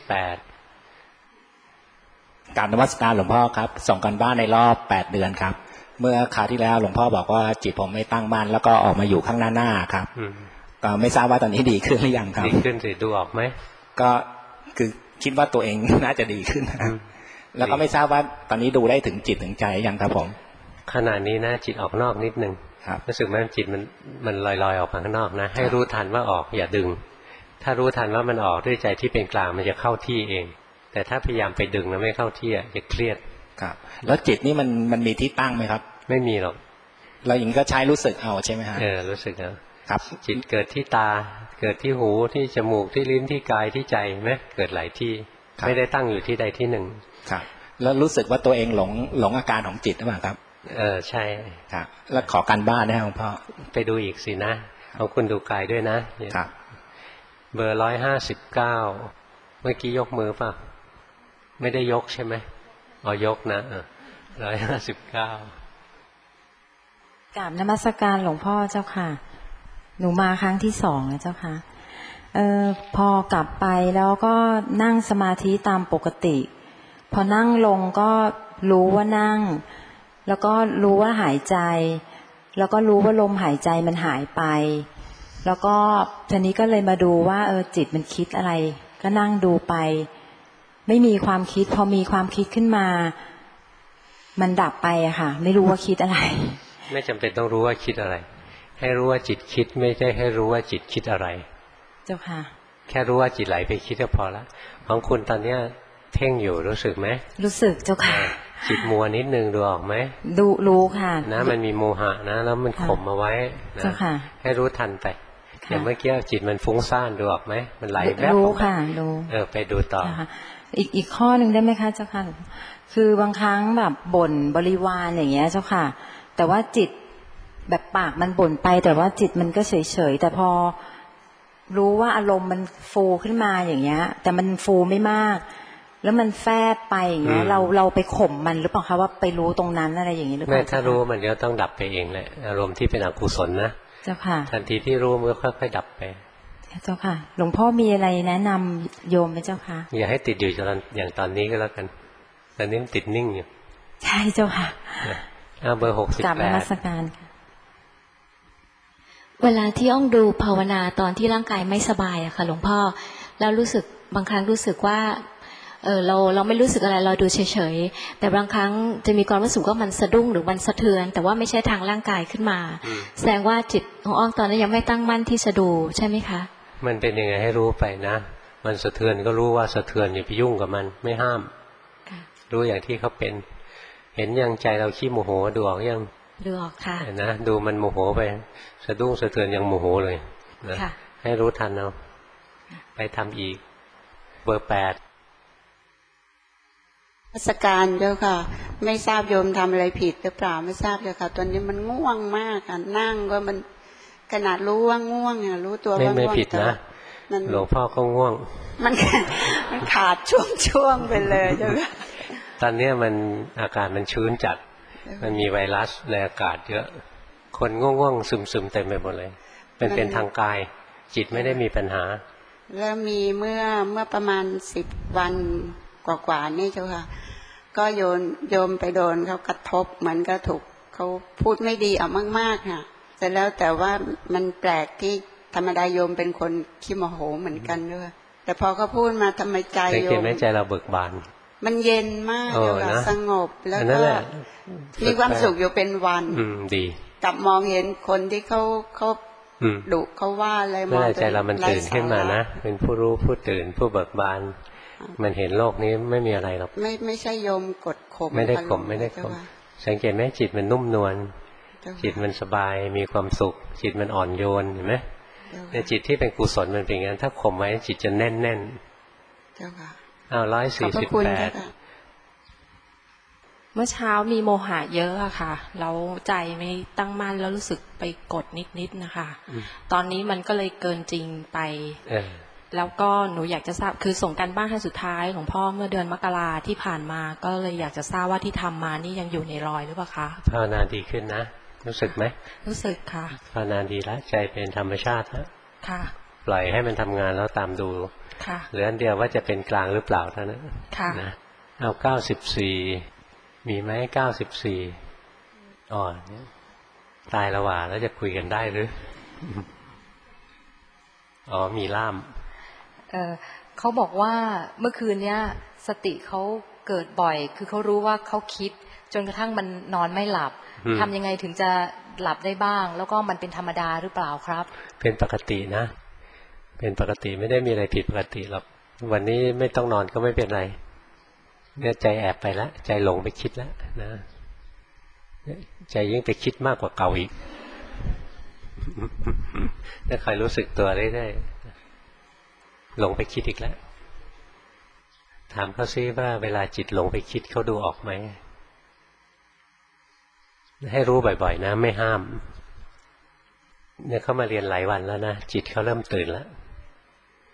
กราบนมัสการหลวงพ่อครับส่งกันบ้านในรอบ8 เดือนครับเมื่อคราวที่แล้วหลวงพ่อบอกว่าจิตผมไม่ตั้งมั่นแล้วก็ออกมาอยู่ข้างหน้าครับก็ไม่ทราบว่าตอนนี้ดีขึ้นหรือยังครับดีขึ้นสิดูออกไหมก็คือคิดว่าตัวเองน่าจะดีขึ้นแล้วก็ไม่ทราบว่าตอนนี้ดูได้ถึงจิตถึงใจยังครับผมขณะนี้นะจิตออกนอกนิดนึงรู้สึกไหมจิตมันลอยออกมาข้างนอกนะให้รู้ทันว่าออกอย่าดึงถ้ารู้ทันว่ามันออกด้วยใจที่เป็นกลางมันจะเข้าที่เองแต่ถ้าพยายามไปดึงแล้วไม่เข้าที่จะเครียดครับแล้วจิตนี่มันมีที่ตั้งไหมครับไม่มีหรอกเราอย่างก็ใช้รู้สึกเอาใช่ไหมฮะรู้สึกเอาครับจิตเกิดที่ตาเกิดที่หูที่จมูกที่ลิ้นที่กายที่ใจไหมเกิดหลายที่ไม่ได้ตั้งอยู่ที่ใดที่หนึ่งครับแล้วรู้สึกว่าตัวเองหลงอาการของจิตหรือเปล่าครับใช่ครับแล้วขอการบ้านได้หลวงพ่อไปดูอีกสินะเอาคุณดูกายด้วยนะครับเบอร์159เมื่อกี้ยกมือป่ะไม่ได้ยกใช่ไหมอ๋อยกนะ159 กราบนมัสการหลวงพ่อเจ้าค่ะหนูมาครั้งที่2แล้วเจ้าค่ะพอกลับไปแล้วก็นั่งสมาธิตามปกติพอนั่งลงก็รู้ว่านั่งแล้วก็รู้ว่าหายใจแล้วก็รู้ว่าลมหายใจมันหายไปแล้วก็ทีนี้ก็เลยมาดูว่าจิตมันคิดอะไรก็นั่งดูไปไม่มีความคิดพอมีความคิดขึ้นมามันดับไปอะค่ะไม่รู้ว่าคิดอะไรไม่จำเป็นต้องรู้ว่าคิดอะไรให้รู้ว่าจิตคิดไม่ใช่ให้รู้ว่าจิตคิดอะไรเจ้าค่ะแค่รู้ว่าจิตไหลไปคิดก็พอละของคุณตอนเนี้ยเพ่งอยู่รู้สึกไหมรู้สึกเจ้าค่ะจิตมัวนิดนึงดูออกไหมรู้ค่ะนะมันมีโมหะนะแล้วมันข่มเอาไว้นะให้รู้ทันไปอย่างเมื่อกี้จิตมันฟุ้งซ่านดูออกไหมมันไหลแวบรู้ค่ะรู้ไปดูต่ออีกข้อหนึ่งได้ไหมคะเจ้าค่ะคือบางครั้งแบบบ่นบริวารอย่างเงี้ยเจ้าค่ะแต่ว่าจิตแบบปากมันบ่นไปแต่ว่าจิตมันก็เฉยๆแต่พอรู้ว่าอารมณ์มันฟูขึ้นมาอย่างเงี้ยแต่มันฟูไม่มากแล้วมันแฟบไปอย่างเงี้ยเราไปข่มมันหรือเปล่าคะว่าไปรู้ตรงนั้นอะไรอย่างงี้หรือเปล่าไม่ถ้ารู้มันก็ต้องดับไปเองแหละอารมณ์ที่เป็นอกุศลนะเจ้าค่ะทันทีที่รู้มันก็ค่อยๆดับไปเจ้าค่ะหลวงพ่อมีอะไรแนะนำโยมไหมเจ้าค่ะอย่าให้ติดอยู่อย่างตอนนี้ก็แล้วกันตอนนี้ติดนิ่งอยู่ใช่เจ้าค่ะเบอร์68 กราบนมัสการเวลาที่อ้องดูภาวนาตอนที่ร่างกายไม่สบายอะค่ะหลวงพ่อแล้วรู้สึกบางครั้งรู้สึกว่าเราไม่รู้สึกอะไรเราดูเฉยๆแต่บางครั้งจะมีความรู้สึกว่ามันสะดุ้งหรือมันสะเทือนแต่ว่าไม่ใช่ทางร่างกายขึ้นมาแสดงว่าจิตของอ้องตอนนั้นยังไม่ตั้งมั่นที่จะดูใช่ไหมคะมันเป็นยังไงให้รู้ไปนะมันสะเทือนก็รู้ว่าสะเทือนอย่าไปยุ่งกับมันไม่ห้ามรู้อย่างที่เขาเป็นเห็นยังใจเราขี้โมโหดูออกยังดูออกค่ะนะดูมันโมโหไปสะดุ้งสะเทือนยังโมโหเลยนะให้รู้ทันเอาไปทำอีกเบอร์8 ราชการเจ้าค่ะไม่ทราบโยมทำอะไรผิดหรือเปล่าไม่ทราบเจ้าค่ะตอนนี้มันง่วงมากค่ะนั่งก็มันขนาดรู้ว่าง่วงอ่ะรู้ตัวว่าง่วงไม่ผิดนะหลวงพ่อก็ง่วงมันขาดช่วงไปเลยเจ้าค่ะตอนนี้มันอากาศมันชื้นจัดมันมีไวรัสในอากาศเยอะคนง่วงๆซึมๆเต็มไปหมดเลยเป็นทางกายจิตไม่ได้มีปัญหาแล้วมีเมื่อประมาณ10 วันกว่าๆนี่เจ้าค่ะก็โยมไปโดนเขากระทบเหมือนก็ถูกเขาพูดไม่ดีเอามากๆค่ะแต่แล้วแต่ว่ามันแปลกที่ธรรมดาโยมเป็นคนขี้โมโหเหมือนกันด้วยแต่พอเขาพูดมาทำไมใจโยมใจเราเบิกบานมันเย็นมากเลยสงบแล้วก็มีความสุขอยู่เป็นวันดีกลับมองเห็นคนที่เขาดุเขาว่าอะไรมาใจเรามันตื่นขึ้นมานะเป็นผู้รู้ผู้ตื่นผู้เบิกบานมันเห็นโลกนี้ไม่มีอะไรหรอกไม่ใช่โยมกดข่มไม่ได้ข่มสังเกตไหมจิตมันนุ่มนวลจิตมันสบายมีความสุขจิตมันอ่อนโยนเห็นไหมแต่จิตที่เป็นกุศลมันเป็นอย่างนั้นถ้าข่มไว้จิตจะแน่น148 เมื่อเช้ามีโมหะเยอะอะค่ะแล้วใจไม่ตั้งมั่นแล้วรู้สึกไปกดนิดๆนะคะตอนนี้มันก็เลยเกินจริงไปแล้วก็หนูอยากจะทราบคือส่งกันบ้านครั้งสุดท้ายของพ่อเมื่อเดือนมกราที่ผ่านมาก็เลยอยากจะทราบว่าที่ทำมานี่ยังอยู่ในรอยหรือเปล่าคะภาวนาดีขึ้นนะรู้สึกไหมรู้สึกค่ะภาวนาดีแล้วใจเป็นธรรมชาติแล้วค่ะปล่อยให้มันทำงานแล้วตามดูค่ะเหลืออันเดียวว่าจะเป็นกลางหรือเปล่าเท่านั้นค่ะนะเอา94มีไหม94อ๋อตายละว่าแล้วจะคุยกันได้หรืออ๋อมีล่ามเขาบอกว่าเมื่อคืนเนี้ยสติเขาเกิดบ่อยคือเขารู้ว่าเขาคิดจนกระทั่งมันนอนไม่หลับทำยังไงถึงจะหลับได้บ้างแล้วก็มันเป็นธรรมดาหรือเปล่าครับเป็นปกตินะเป็นปกติไม่ได้มีอะไรผิดปกติหรอกวันนี้ไม่ต้องนอนก็ไม่เป็นไรเนี่ยใจแอบไปแล้วใจหลงไปคิดแล้วนะใจยิ่งไปคิดมากกว่าเก่าอีกถ้าใครรู้สึกตัวได้หลงไปคิดอีกแล้วถามเขาซิว่าเวลาจิตหลงไปคิดเขาดูออกไหมให้รู้บ่อยๆนะไม่ห้ามเนี่ยเขามาเรียนหลายวันแล้วนะจิตเขาเริ่มตื่นแล้ว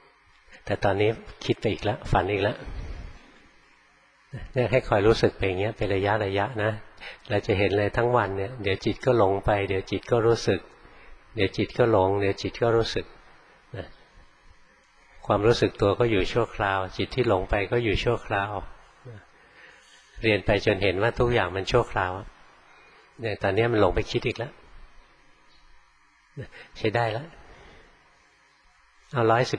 แต่ตอนนี้คิดไปอีกแล้วฝันอีกแล้วเนี่ยให้คอยรู้สึกไปอย่างเงี้ยเป็นระยะนะเราจะเห็นเลยทั้งวันเนี่ยเดี๋ยวจิตก็หลงไปเดี๋ยวจิตก็รู้สึกเดี๋ยวจิตก็หลงเดี๋ยวจิตก็รู้สึกนะความรู้สึกตัวก็อยู่ชั่วคราวจิตที่หลงไปก็อยู่ชั่วคราวเรียนไปจนเห็นว่าทุกอย่างมันชั่วคราวเนี่ยตอนนี้มันหลงไปคิดอีกแล้วใช้ได้แล้วเอา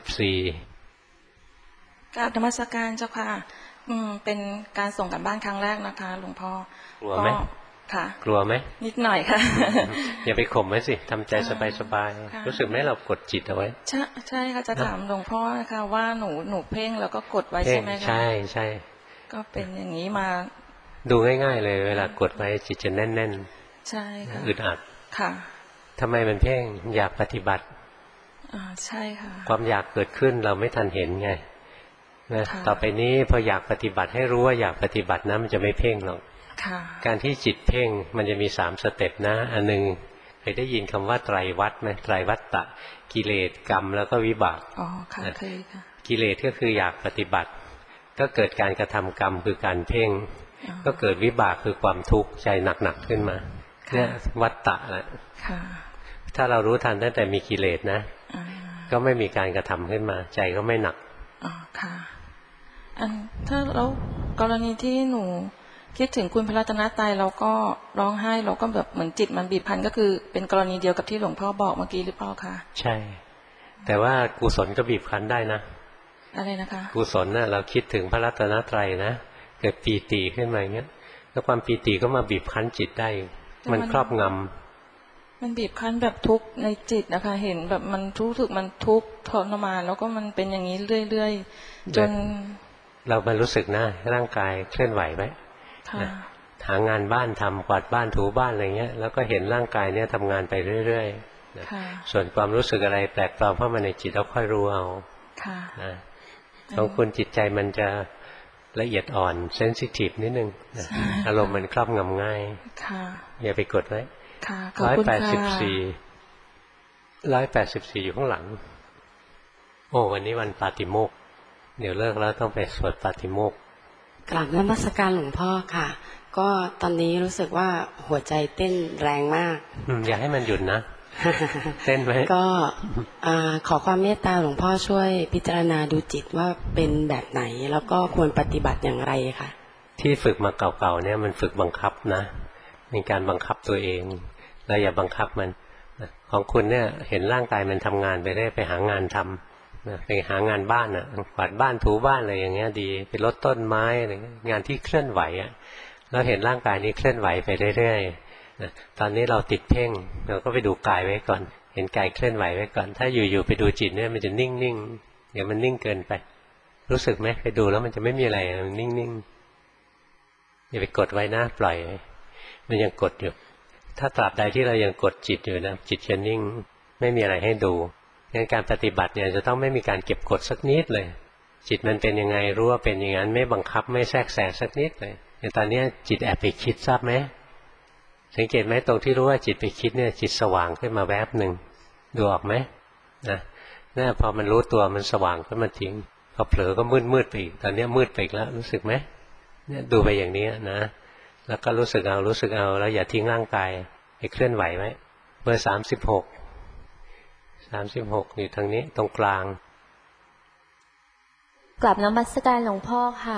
114 กราบนมัสการเจ้าค่ะเป็นการส่งกันบ้านครั้งแรกนะคะหลวงพ่อกลัวไหมค่ะกลัวไหมนิดหน่อยค่ะอย่าไปข่มไว้สิทำใจสบายๆรู้สึกไหมเรากดจิตเอาไว้ใช่ค่ะจะถามหลวงพ่อนะคะว่าหนูเพ่งแล้วก็กดไว้ใช่ไหมคะใช่ก็เป็นอย่างนี้มาดูง่ายๆเลยเวลากดไว้จิตจะแน่นๆใช่ค่ะอึดอัดค่ะทำไมมันเพ่งอยากปฏิบัติใช่ค่ะความอยากเกิดขึ้นเราไม่ทันเห็นไงนะต่อไปนี้พออยากปฏิบัติให้รู้ว่าอยากปฏิบัตินะมันจะไม่เพ่งหรอกการที่จิตเพ่งมันจะมี3สเต็ปนะอันนึงเคยได้ยินคำว่าไตรวัฏไหมไตรวัฏฏะกิเลสกรรมแล้วก็วิบากอ๋อค่ะเคยค่ะกิเลสก็คืออยากปฏิบัติก็เกิดการกระทำกรรมคือการเพ่งก็เกิดวิบากคือความทุกข์ใจหนักๆขึ้นมาเนี่ยวัฏฏะแหละถ้าเรารู้ทันตั้งแต่มีกิเลสนะก็ไม่มีการกระทำขึ้นมาใจก็ไม่หนักอ๋อค่ะถ้าแล้วกรณีที่หนูคิดถึงคุณพระรัตนตรัยเราก็ร้องไห้เราก็แบบเหมือนจิตมันบีบพันก็คือเป็นกรณีเดียวกับที่หลวงพ่อบอกเมื่อกี้หรือเปล่าคะใช่แต่ว่ากุศลก็บีบคั้นได้นะอะไรนะคะกุศลน่ะเราคิดถึงพระรัตนตรัยนะเกิดปีติขึ้นมาอย่างเงี้ยแล้วความปีติก็มาบีบคั้นจิตได้มันครอบงำมันบีบคั้นแบบทุกข์ในจิตนะคะเห็นแบบมันรู้สึกมันทุกข์ทรมานแล้วก็มันเป็นอย่างนี้เรื่อยๆจนเรามารู้สึกนะร่างกายเคลื่อนไหวไหมหางานบ้านทำกวาดบ้านถูบ้านอะไรเงี้ยแล้วก็เห็นร่างกายเนี่ยทำงานไปเรื่อยๆส่วนความรู้สึกอะไรแปลกปลอมเข้ามาในจิตเราค่อยรู้เอาของคุณจิตใจมันจะละเอียดอ่อนเซนซิทีฟนิดนึงอารมณ์มันครอบงำง่ายอย่าไปกดไว้184อยู่ข้างหลังโอ้วันนี้วันปาติโมกข์เดี๋ยวเลิกแล้วต้องไปสวดปาติโมกข์กราบนมัสการหลวงพ่อค่ะก็ตอนนี้รู้สึกว่าหัวใจเต้นแรงมากอย่าให้มันหยุดนะเต้นไหมก็ขอความเมตตาหลวงพ่อช่วยพิจารณาดูจิตว่าเป็นแบบไหนแล้วก็ควรปฏิบัติอย่างไรค่ะที่ฝึกมาเก่าๆเนี่ยมันฝึกบังคับนะมีการบังคับตัวเองเราอย่าบังคับมันของคุณเนี่ยเห็นร่างกายมันทำงานไปได้ไปหางานทำไปหางานบ้านอ่ะกวาดบ้านถูบ้านอะไรอย่างเงี้ยดีไปรดต้นไม้อะไรงานที่เคลื่อนไหวอ่ะเราเห็นร่างกายนี้เคลื่อนไหวไปเรื่อยๆตอนนี้เราติดเพ่งเราก็ไปดูกายไว้ก่อนเห็นกายเคลื่อนไหวไว้ก่อนถ้าอยู่ๆไปดูจิตเนี่ยมันจะนิ่งๆเดี๋ยวมันนิ่งเกินไปรู้สึกไหมไปดูแล้วมันจะไม่มีอะไรมันนิ่งๆอย่าไปกดไว้นะปล่อยมันยังกดอยู่ถ้าตราบใดที่เรายังกดจิตอยู่นะจิตจะนิ่งไม่มีอะไรให้ดูงั้นการปฏิบัติเนี่ยจะต้องไม่มีการเก็บกดสักนิดเลยจิตมันเป็นยังไงรู้ว่าเป็นอย่างนั้นไม่บังคับไม่แทรกแซงสักนิดเลยอย่างตอนนี้จิตแอบไปคิดทราบไหมสังเกตไหมตรงที่รู้ว่าจิตไปคิดเนี่ยจิตสว่างขึ้นมาแวบหนึ่งดูออกไหมนะนี่พอมันรู้ตัวมันสว่างขึ้นมาทิ้งพอเผลอก็มืดไปอีกตอนนี้มืดไปอีกแล้วรู้สึกไหมเนี่ยดูไปอย่างนี้นะแล้วก็รู้สึกเอาแล้วอย่าทิ้งร่างกายไปเคลื่อนไหวไว้เบอร์36อยู่ทางนี้ตรงกลางกลับนมัสการหลวงพ่อค่ะ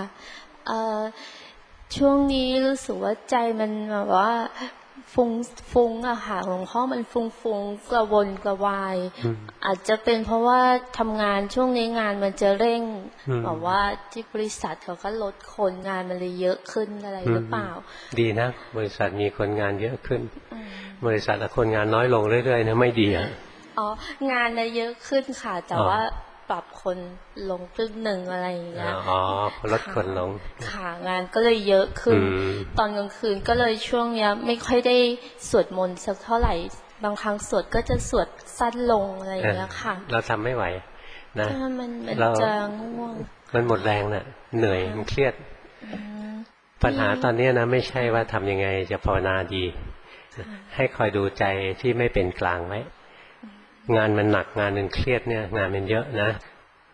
ช่วงนี้รู้สึกว่าใจมันแบบว่าฟุ้งอะค่ะหลวงพ่อมันฟุ้งกระวนกระวายอาจจะเป็นเพราะว่าทำงานช่วงนี้งานมันจะเร่งแบบว่าที่บริษัทเขาก็ลดคนงานมันเลยเยอะขึ้นอะไรหรือเปล่าดีนะบริษัทมีคนงานเยอะขึ้นบริษัทคนงานน้อยลงเรื่อยๆนะไม่ดีอ่ะงานมันเยอะขึ้นค่ะแต่ว่าปรับคนลงครึ่งหนึ่งอะไรอย่างเงี้ยลดคนลงค่ะงานก็เลยเยอะขึ้นตอนกลางคืนก็เลยช่วงเนี้ยไม่ค่อยได้สวดมนต์สักเท่าไหร่บางครั้งสวดก็จะสวดสั้นลงอะไรอย่างเงี้ยค่ะเราทำไม่ไหวนะมันจะง่วงมันหมดแรงน่ะเหนื่อยมันเครียดปัญหาตอนนี้นะไม่ใช่ว่าทำยังไงจะภาวนาดีให้คอยดูใจที่ไม่เป็นกลางไว้งานมันหนักงานมันเครียดเนี่ยงานมันเยอะนะ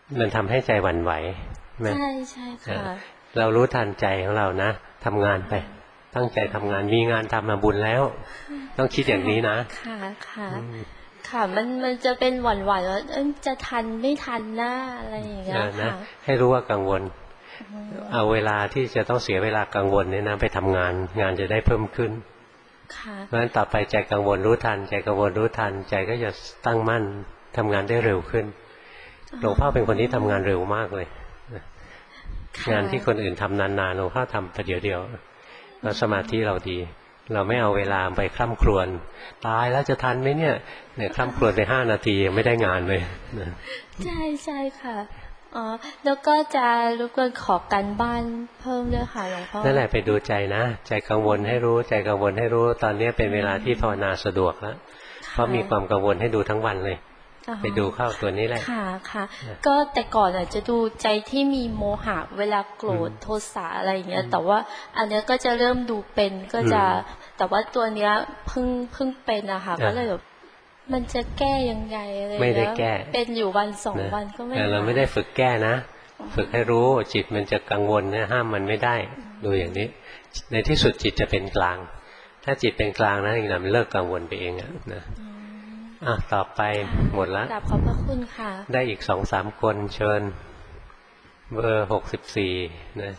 มันทำให้ใจหวั่นไหวใช่ใช่ค่ะเรารู้ทันใจของเรานะทำงานไปตั้งใจทำงานมีงานทำมาบุญแล้วต้องคิดอย่างนี้นะค่ะค่ะค่ะมันจะเป็นหวั่นไหวว่าจะทันไม่ทันหน้าอะไรอย่างเงี้ยค่ะให้รู้ว่ากังวลเอาเวลาที่จะต้องเสียเวลากังวลเนี่ยนะไปทำงานจะได้เพิ่มขึ้นเพราะฉะนั้นต่อไปใจกังวลรู้ทันใจกังวลรู้ทันใจก็จะตั้งมั่นทำงานได้เร็วขึ้นหลวงพ่อเป็นคนที่ทำงานเร็วมากเลยงานที่คนอื่นทำนานๆหลวงพ่อทำประเดี๋ยวเดียวแล้วสมาธิเราดีเราไม่เอาเวลาไปคร่ำครวญตายแล้วจะทันไหมเนี่ยคร่ำครวญไป5 นาทียังไม่ได้งานเลยใช่ใช่ค่ะแล้วก็จะรบกวนขอการบ้านเพิ่มด้วยค่ะหลวงพ่อนั่นแหละไปดูใจนะใจกังวลให้รู้ใจกังวลให้รู้ตอนนี้เป็นเวลาที่ภาวนาสะดวกแล้วเพราะมีความกังวลให้ดูทั้งวันเลยไปดูเข้าตัวนี้แหละค่ะค่ะก็แต่ก่อนจะดูใจที่มีโมหะเวลาโกรธโทสะอะไรอย่างเงี้ยแต่ว่าอันนี้ก็จะเริ่มดูเป็นก็จะแต่ว่าตัวเนี้ยเพิ่งเป็นนะคะก็เลยแบบมันจะแก้ยังไงอะไรไม่ได้แก้เป็นอยู่วัน2 วันก็ไม่เราไม่ได้ฝึกแก้นะฝึกให้รู้จิตมันจะกังวลเนี่ยห้ามมันไม่ได้ดูอย่างนี้ในที่สุดจิตจะเป็นกลางถ้าจิตเป็นกลางนะอย่างนั้นมันเลิกกังวลไปเองนะต่อไปหมดแล้วขอบพระคุณค่ะได้อีก2-3 คนเชิญเบอร์64นะ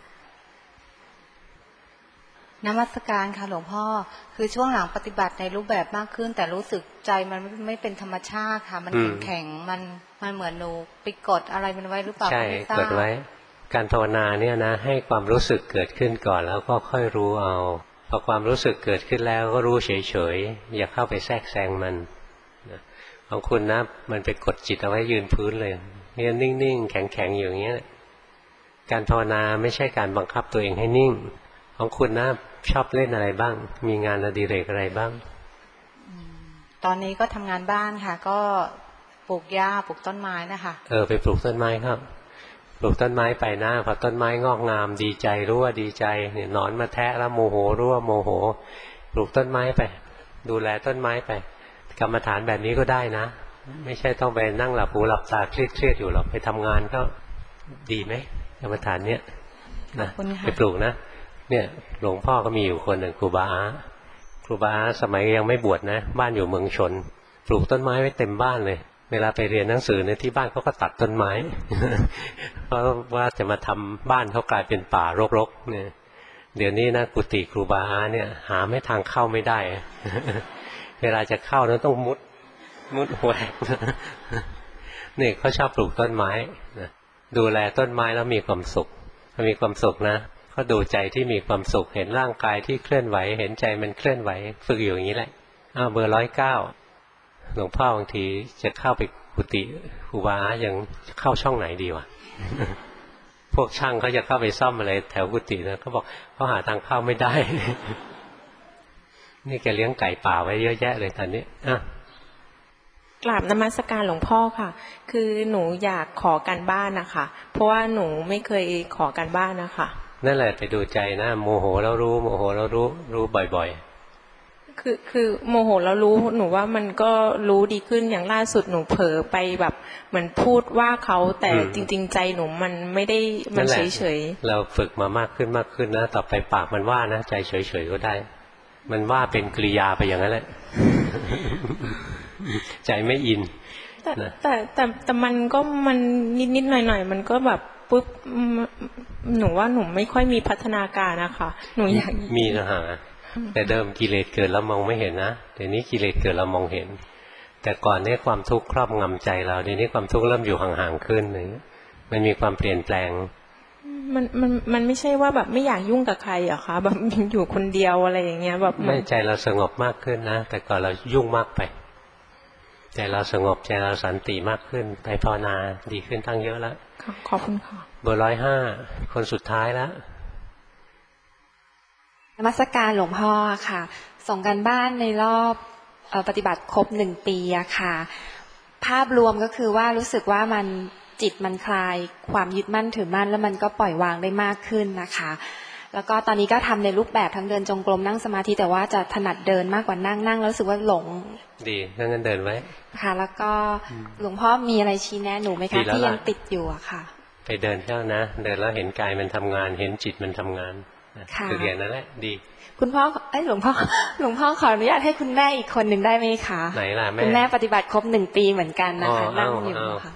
นมัสการค่ะหลวงพ่อคือช่วงหลังปฏิบัติในรูปแบบมากขึ้นแต่รู้สึกใจมันไม่เป็นธรรมชาติค่ะมันแข็งมันเหมือนหนูไปกดอะไรมันไว้หรือเปล่าใช่กดไว้การภาวนาเนี่ยนะให้ความรู้สึกเกิดขึ้นก่อนแล้วก็ค่อยรู้เอาพอความรู้สึกเกิดขึ้นแล้วก็รู้เฉยๆอย่าเข้าไปแทรกแซงมันของคุณนะมันไปกดจิตเอาไว้ยืนพื้นเลยเนี่ยนิ่งๆแข็งๆอย่างเงี้ยการภาวนาไม่ใช่การบังคับตัวเองให้นิ่งของคุณนะชอบเล่นอะไรบ้างมีงานอดิเรกอะไรบ้างตอนนี้ก็ทำงานบ้านค่ะก็ปลูกหญ้าปลูกต้นไม้นะคะไปปลูกต้นไม้ครับปลูกต้นไม้ไปนะพอต้นไม้งอกงามดีใจรู้ว่าดีใจเนี่ยหนอนมาแทะแล้วโมโหรู้ว่าโมโหปลูกต้นไม้ไปดูแลต้นไม้ไปกรรมฐานแบบนี้ก็ได้นะไม่ใช่ต้องไปนั่งหลับหูหลับตาเครียดอยู่หรอกไปทำงานก็ดีไหมกรรมฐานเนี้ยนะไปปลูกนะเนี่ยหลวงพ่อก็มีอยู่คนหนึ่งครูบาอาสมัยยังไม่บวชนะบ้านอยู่เมืองชนปลูกต้นไม้ไว้เต็มบ้านเลยเวลาไปเรียนหนังสือในที่บ้านเขาก็ตัดต้นไม้ เพราะว่าจะมาทำบ้านเขากลายเป็นป่ารกๆเนี่ยเดี๋ยวนี้นะกุฏิครูบาอาเนี่ยหาไม่ทางเข้าไม่ได้ เวลาจะเข้านั้นต้องมุดหัวนี่เขาชอบปลูกต้นไม้ดูแลต้นไม้แล้วมีความสุขมีความสุขนะก็ดูใจที่มีความสุขเห็นร่างกายที่เคลื่อนไหวเห็นใจมันเคลื่อนไหวฝึกอยู่อย่างนี้แหละเบอร์109หลวงพ่อบางทีจะเข้าไปกุฏิครูบายังเข้าช่องไหนดีวะ พวกช่างเขาจะเข้าไปซ่อมอะไรแถวกุฏินะเขาบอกเขาหาทางเข้าไม่ได้ นี่แกเลี้ยงไก่ป่าไว้เยอะแยะเลยตอนนี้กราบนมัสการหลวงพ่อค่ะคือหนูอยากขอการบ้านนะคะเพราะว่าหนูไม่เคยขอการบ้านนะคะนั่นแหละไปดูใจนะโมโหแล้วรู้โมโหแล้วรู้บ่อยๆคือโมโหแล้วรู้หนูว่ามันก็รู้ดีขึ้นอย่างล่าสุดหนูเผลอไปแบบเหมือนพูดว่าเขาแต่จริงๆใจหนูมันไม่ได้มันเฉยๆเราฝึกมามากขึ้นนะต่อไปปากมันว่านะใจเฉยๆก็ได้มันว่าเป็นกริยาไปอย่างนั้นแหละ ใจไม่อินแต่มันก็มันนิดๆหน่อยๆมันก็แบบปุ๊บหนูว่าหนูไม่ค่อยมีพัฒนาการนะคะหนูอยากมีนะฮะแต่เดิมกิเลสเกิดแล้วมองไม่เห็นนะเดี๋ยวนี้กิเลสเกิดแล้วมองเห็นแต่ก่อนนี้ความทุกข์ครอบงำใจเราเดี๋ยวนี้ความทุกข์เริ่มอยู่ห่างๆขึ้นมันมีความเปลี่ยนแปลงมันไม่ใช่ว่าแบบไม่อยากยุ่งกับใครอะคะแบบอยู่คนเดียวอะไรอย่างเงี้ยแบบไม่ใจเราสงบมากขึ้นนะแต่ก่อนเรายุ่งมากไปใจเราสงบใจเราสันติมากขึ้นไปภาวนาดีขึ้นตั้งเยอะแล้วขอบคุณค่ะเบอร์105คนสุดท้ายแล้วนมัสการหลวงพ่อค่ะส่งกันบ้านในรอบปฏิบัติครบ1 ปีอะค่ะภาพรวมก็คือว่ารู้สึกว่ามันจิตมันคลายความยึดมั่นถือมั่นแล้วมันก็ปล่อยวางได้มากขึ้นนะคะแล้วก็ตอนนี้ก็ทำในรูปแบบทั้งเดินจงกรมนั่งสมาธิแต่ว่าจะถนัดเดินมากกว่านั่งแล้วรู้สึกว่าหลงดีถ้างั้นเดินไว้ค่ะแล้วก็หลวงพ่อมีอะไรชี้แนะหนูไหมคะที่ยังติดอยู่อะค่ะไปเดินเท่านะเดินแล้วเห็นกายมันทำงานเห็นจิตมันทำงานคืออย่างนั้นแหละดีคุณพ่อหลวงพ่อขออนุญาตให้คุณแม่อีกคนหนึ่งได้ไหมคะไหนล่ะแม่คุณแม่ปฏิบัติครบ1 ปีเหมือนกันนะคะนั่งอยู่ค่ะ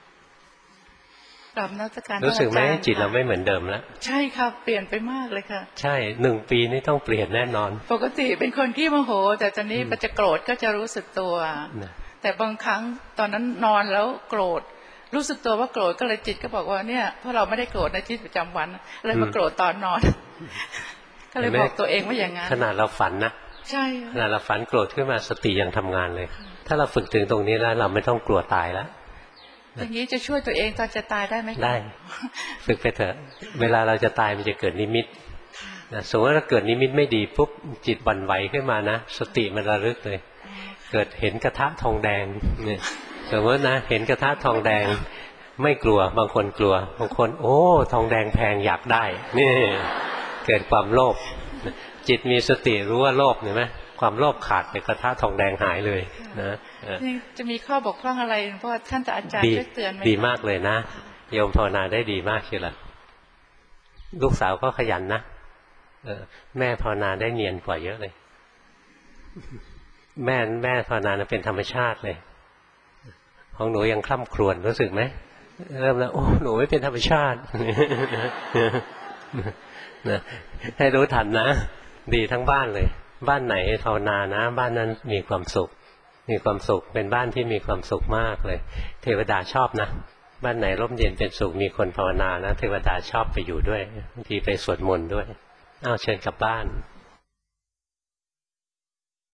รู้สึกไหมจิตเราไม่เหมือนเดิมแล้วใช่ค่ะเปลี่ยนไปมากเลยค่ะใช่1 ปีนี่ต้องเปลี่ยนแน่นอนปกติเป็นคนขี้โมโหแต่ตอนนี้มันจะโกรธก็จะรู้สึกตัวแต่บางครั้งตอนนั้นนอนแล้วโกรธรู้สึกตัวว่าโกรธก็เลยจิตก็บอกว่าเนี่ยเพราะเราไม่ได้โกรธในชีวิตประจำวันเลยมาโกรธตอนนอนก็เลยบอกตัวเองว่าอย่างนั้นขนาดเราฝันนะใช่ขนาดเราฝันโกรธขึ้นมาสติยังทำงานเลยถ้าเราฝึกถึงตรงนี้แล้วเราไม่ต้องกลัวตายแล้วอย่างนี้จะช่วยตัวเองตอนจะตายได้ไหมได้ฝึกไปเถอะเวลาเราจะตายมันจะเกิดนิมิตสมมติว่าถ้าเกิดนิมิตไม่ดีปุ๊บจิตบั่นไหวขึ้นมานะสติมันระลึกเลยเกิดเห็นกระทะทองแดงเนี่ยสมมตินะเห็นกระทะทองแดงไม่กลัวบางคนกลัวบางคนโอ้ทองแดงแพงอยากได้นี่เกิดความโลภจิตมีสติรู้ว่าโลภเห็นไหมความโลภขาดไปกระทะทองแดงหายเลยนะจะมีข้อบกพร่องอะไรเพราะท่านอาจารย์ช่วยเตือนไหมดีมากเลยนะโยมภาวนาได้ดีมากเชียวล่ะลูกสาวก็ขยันนะแม่ภาวนาได้เนียนกว่าเยอะเลยแม่ภาวนาเป็นธรรมชาติเลยของหนูยังคล่ำครวญรู้สึกไหมเริ่มแล้วโอ้หนูไม่เป็นธรรมชาตินะให้รู้ทันนะดีทั้งบ้านเลยบ้านไหนภาวนานะบ้านนั้นมีความสุขเป็นบ้านที่มีความสุขมากเลยเทวดาชอบนะบ้านไหนร่มเย็นเป็นสุขมีคนภาวนานะเทวดาชอบไปอยู่ด้วยบางทีไปสวดมนต์ด้วยเชิญกลับบ้าน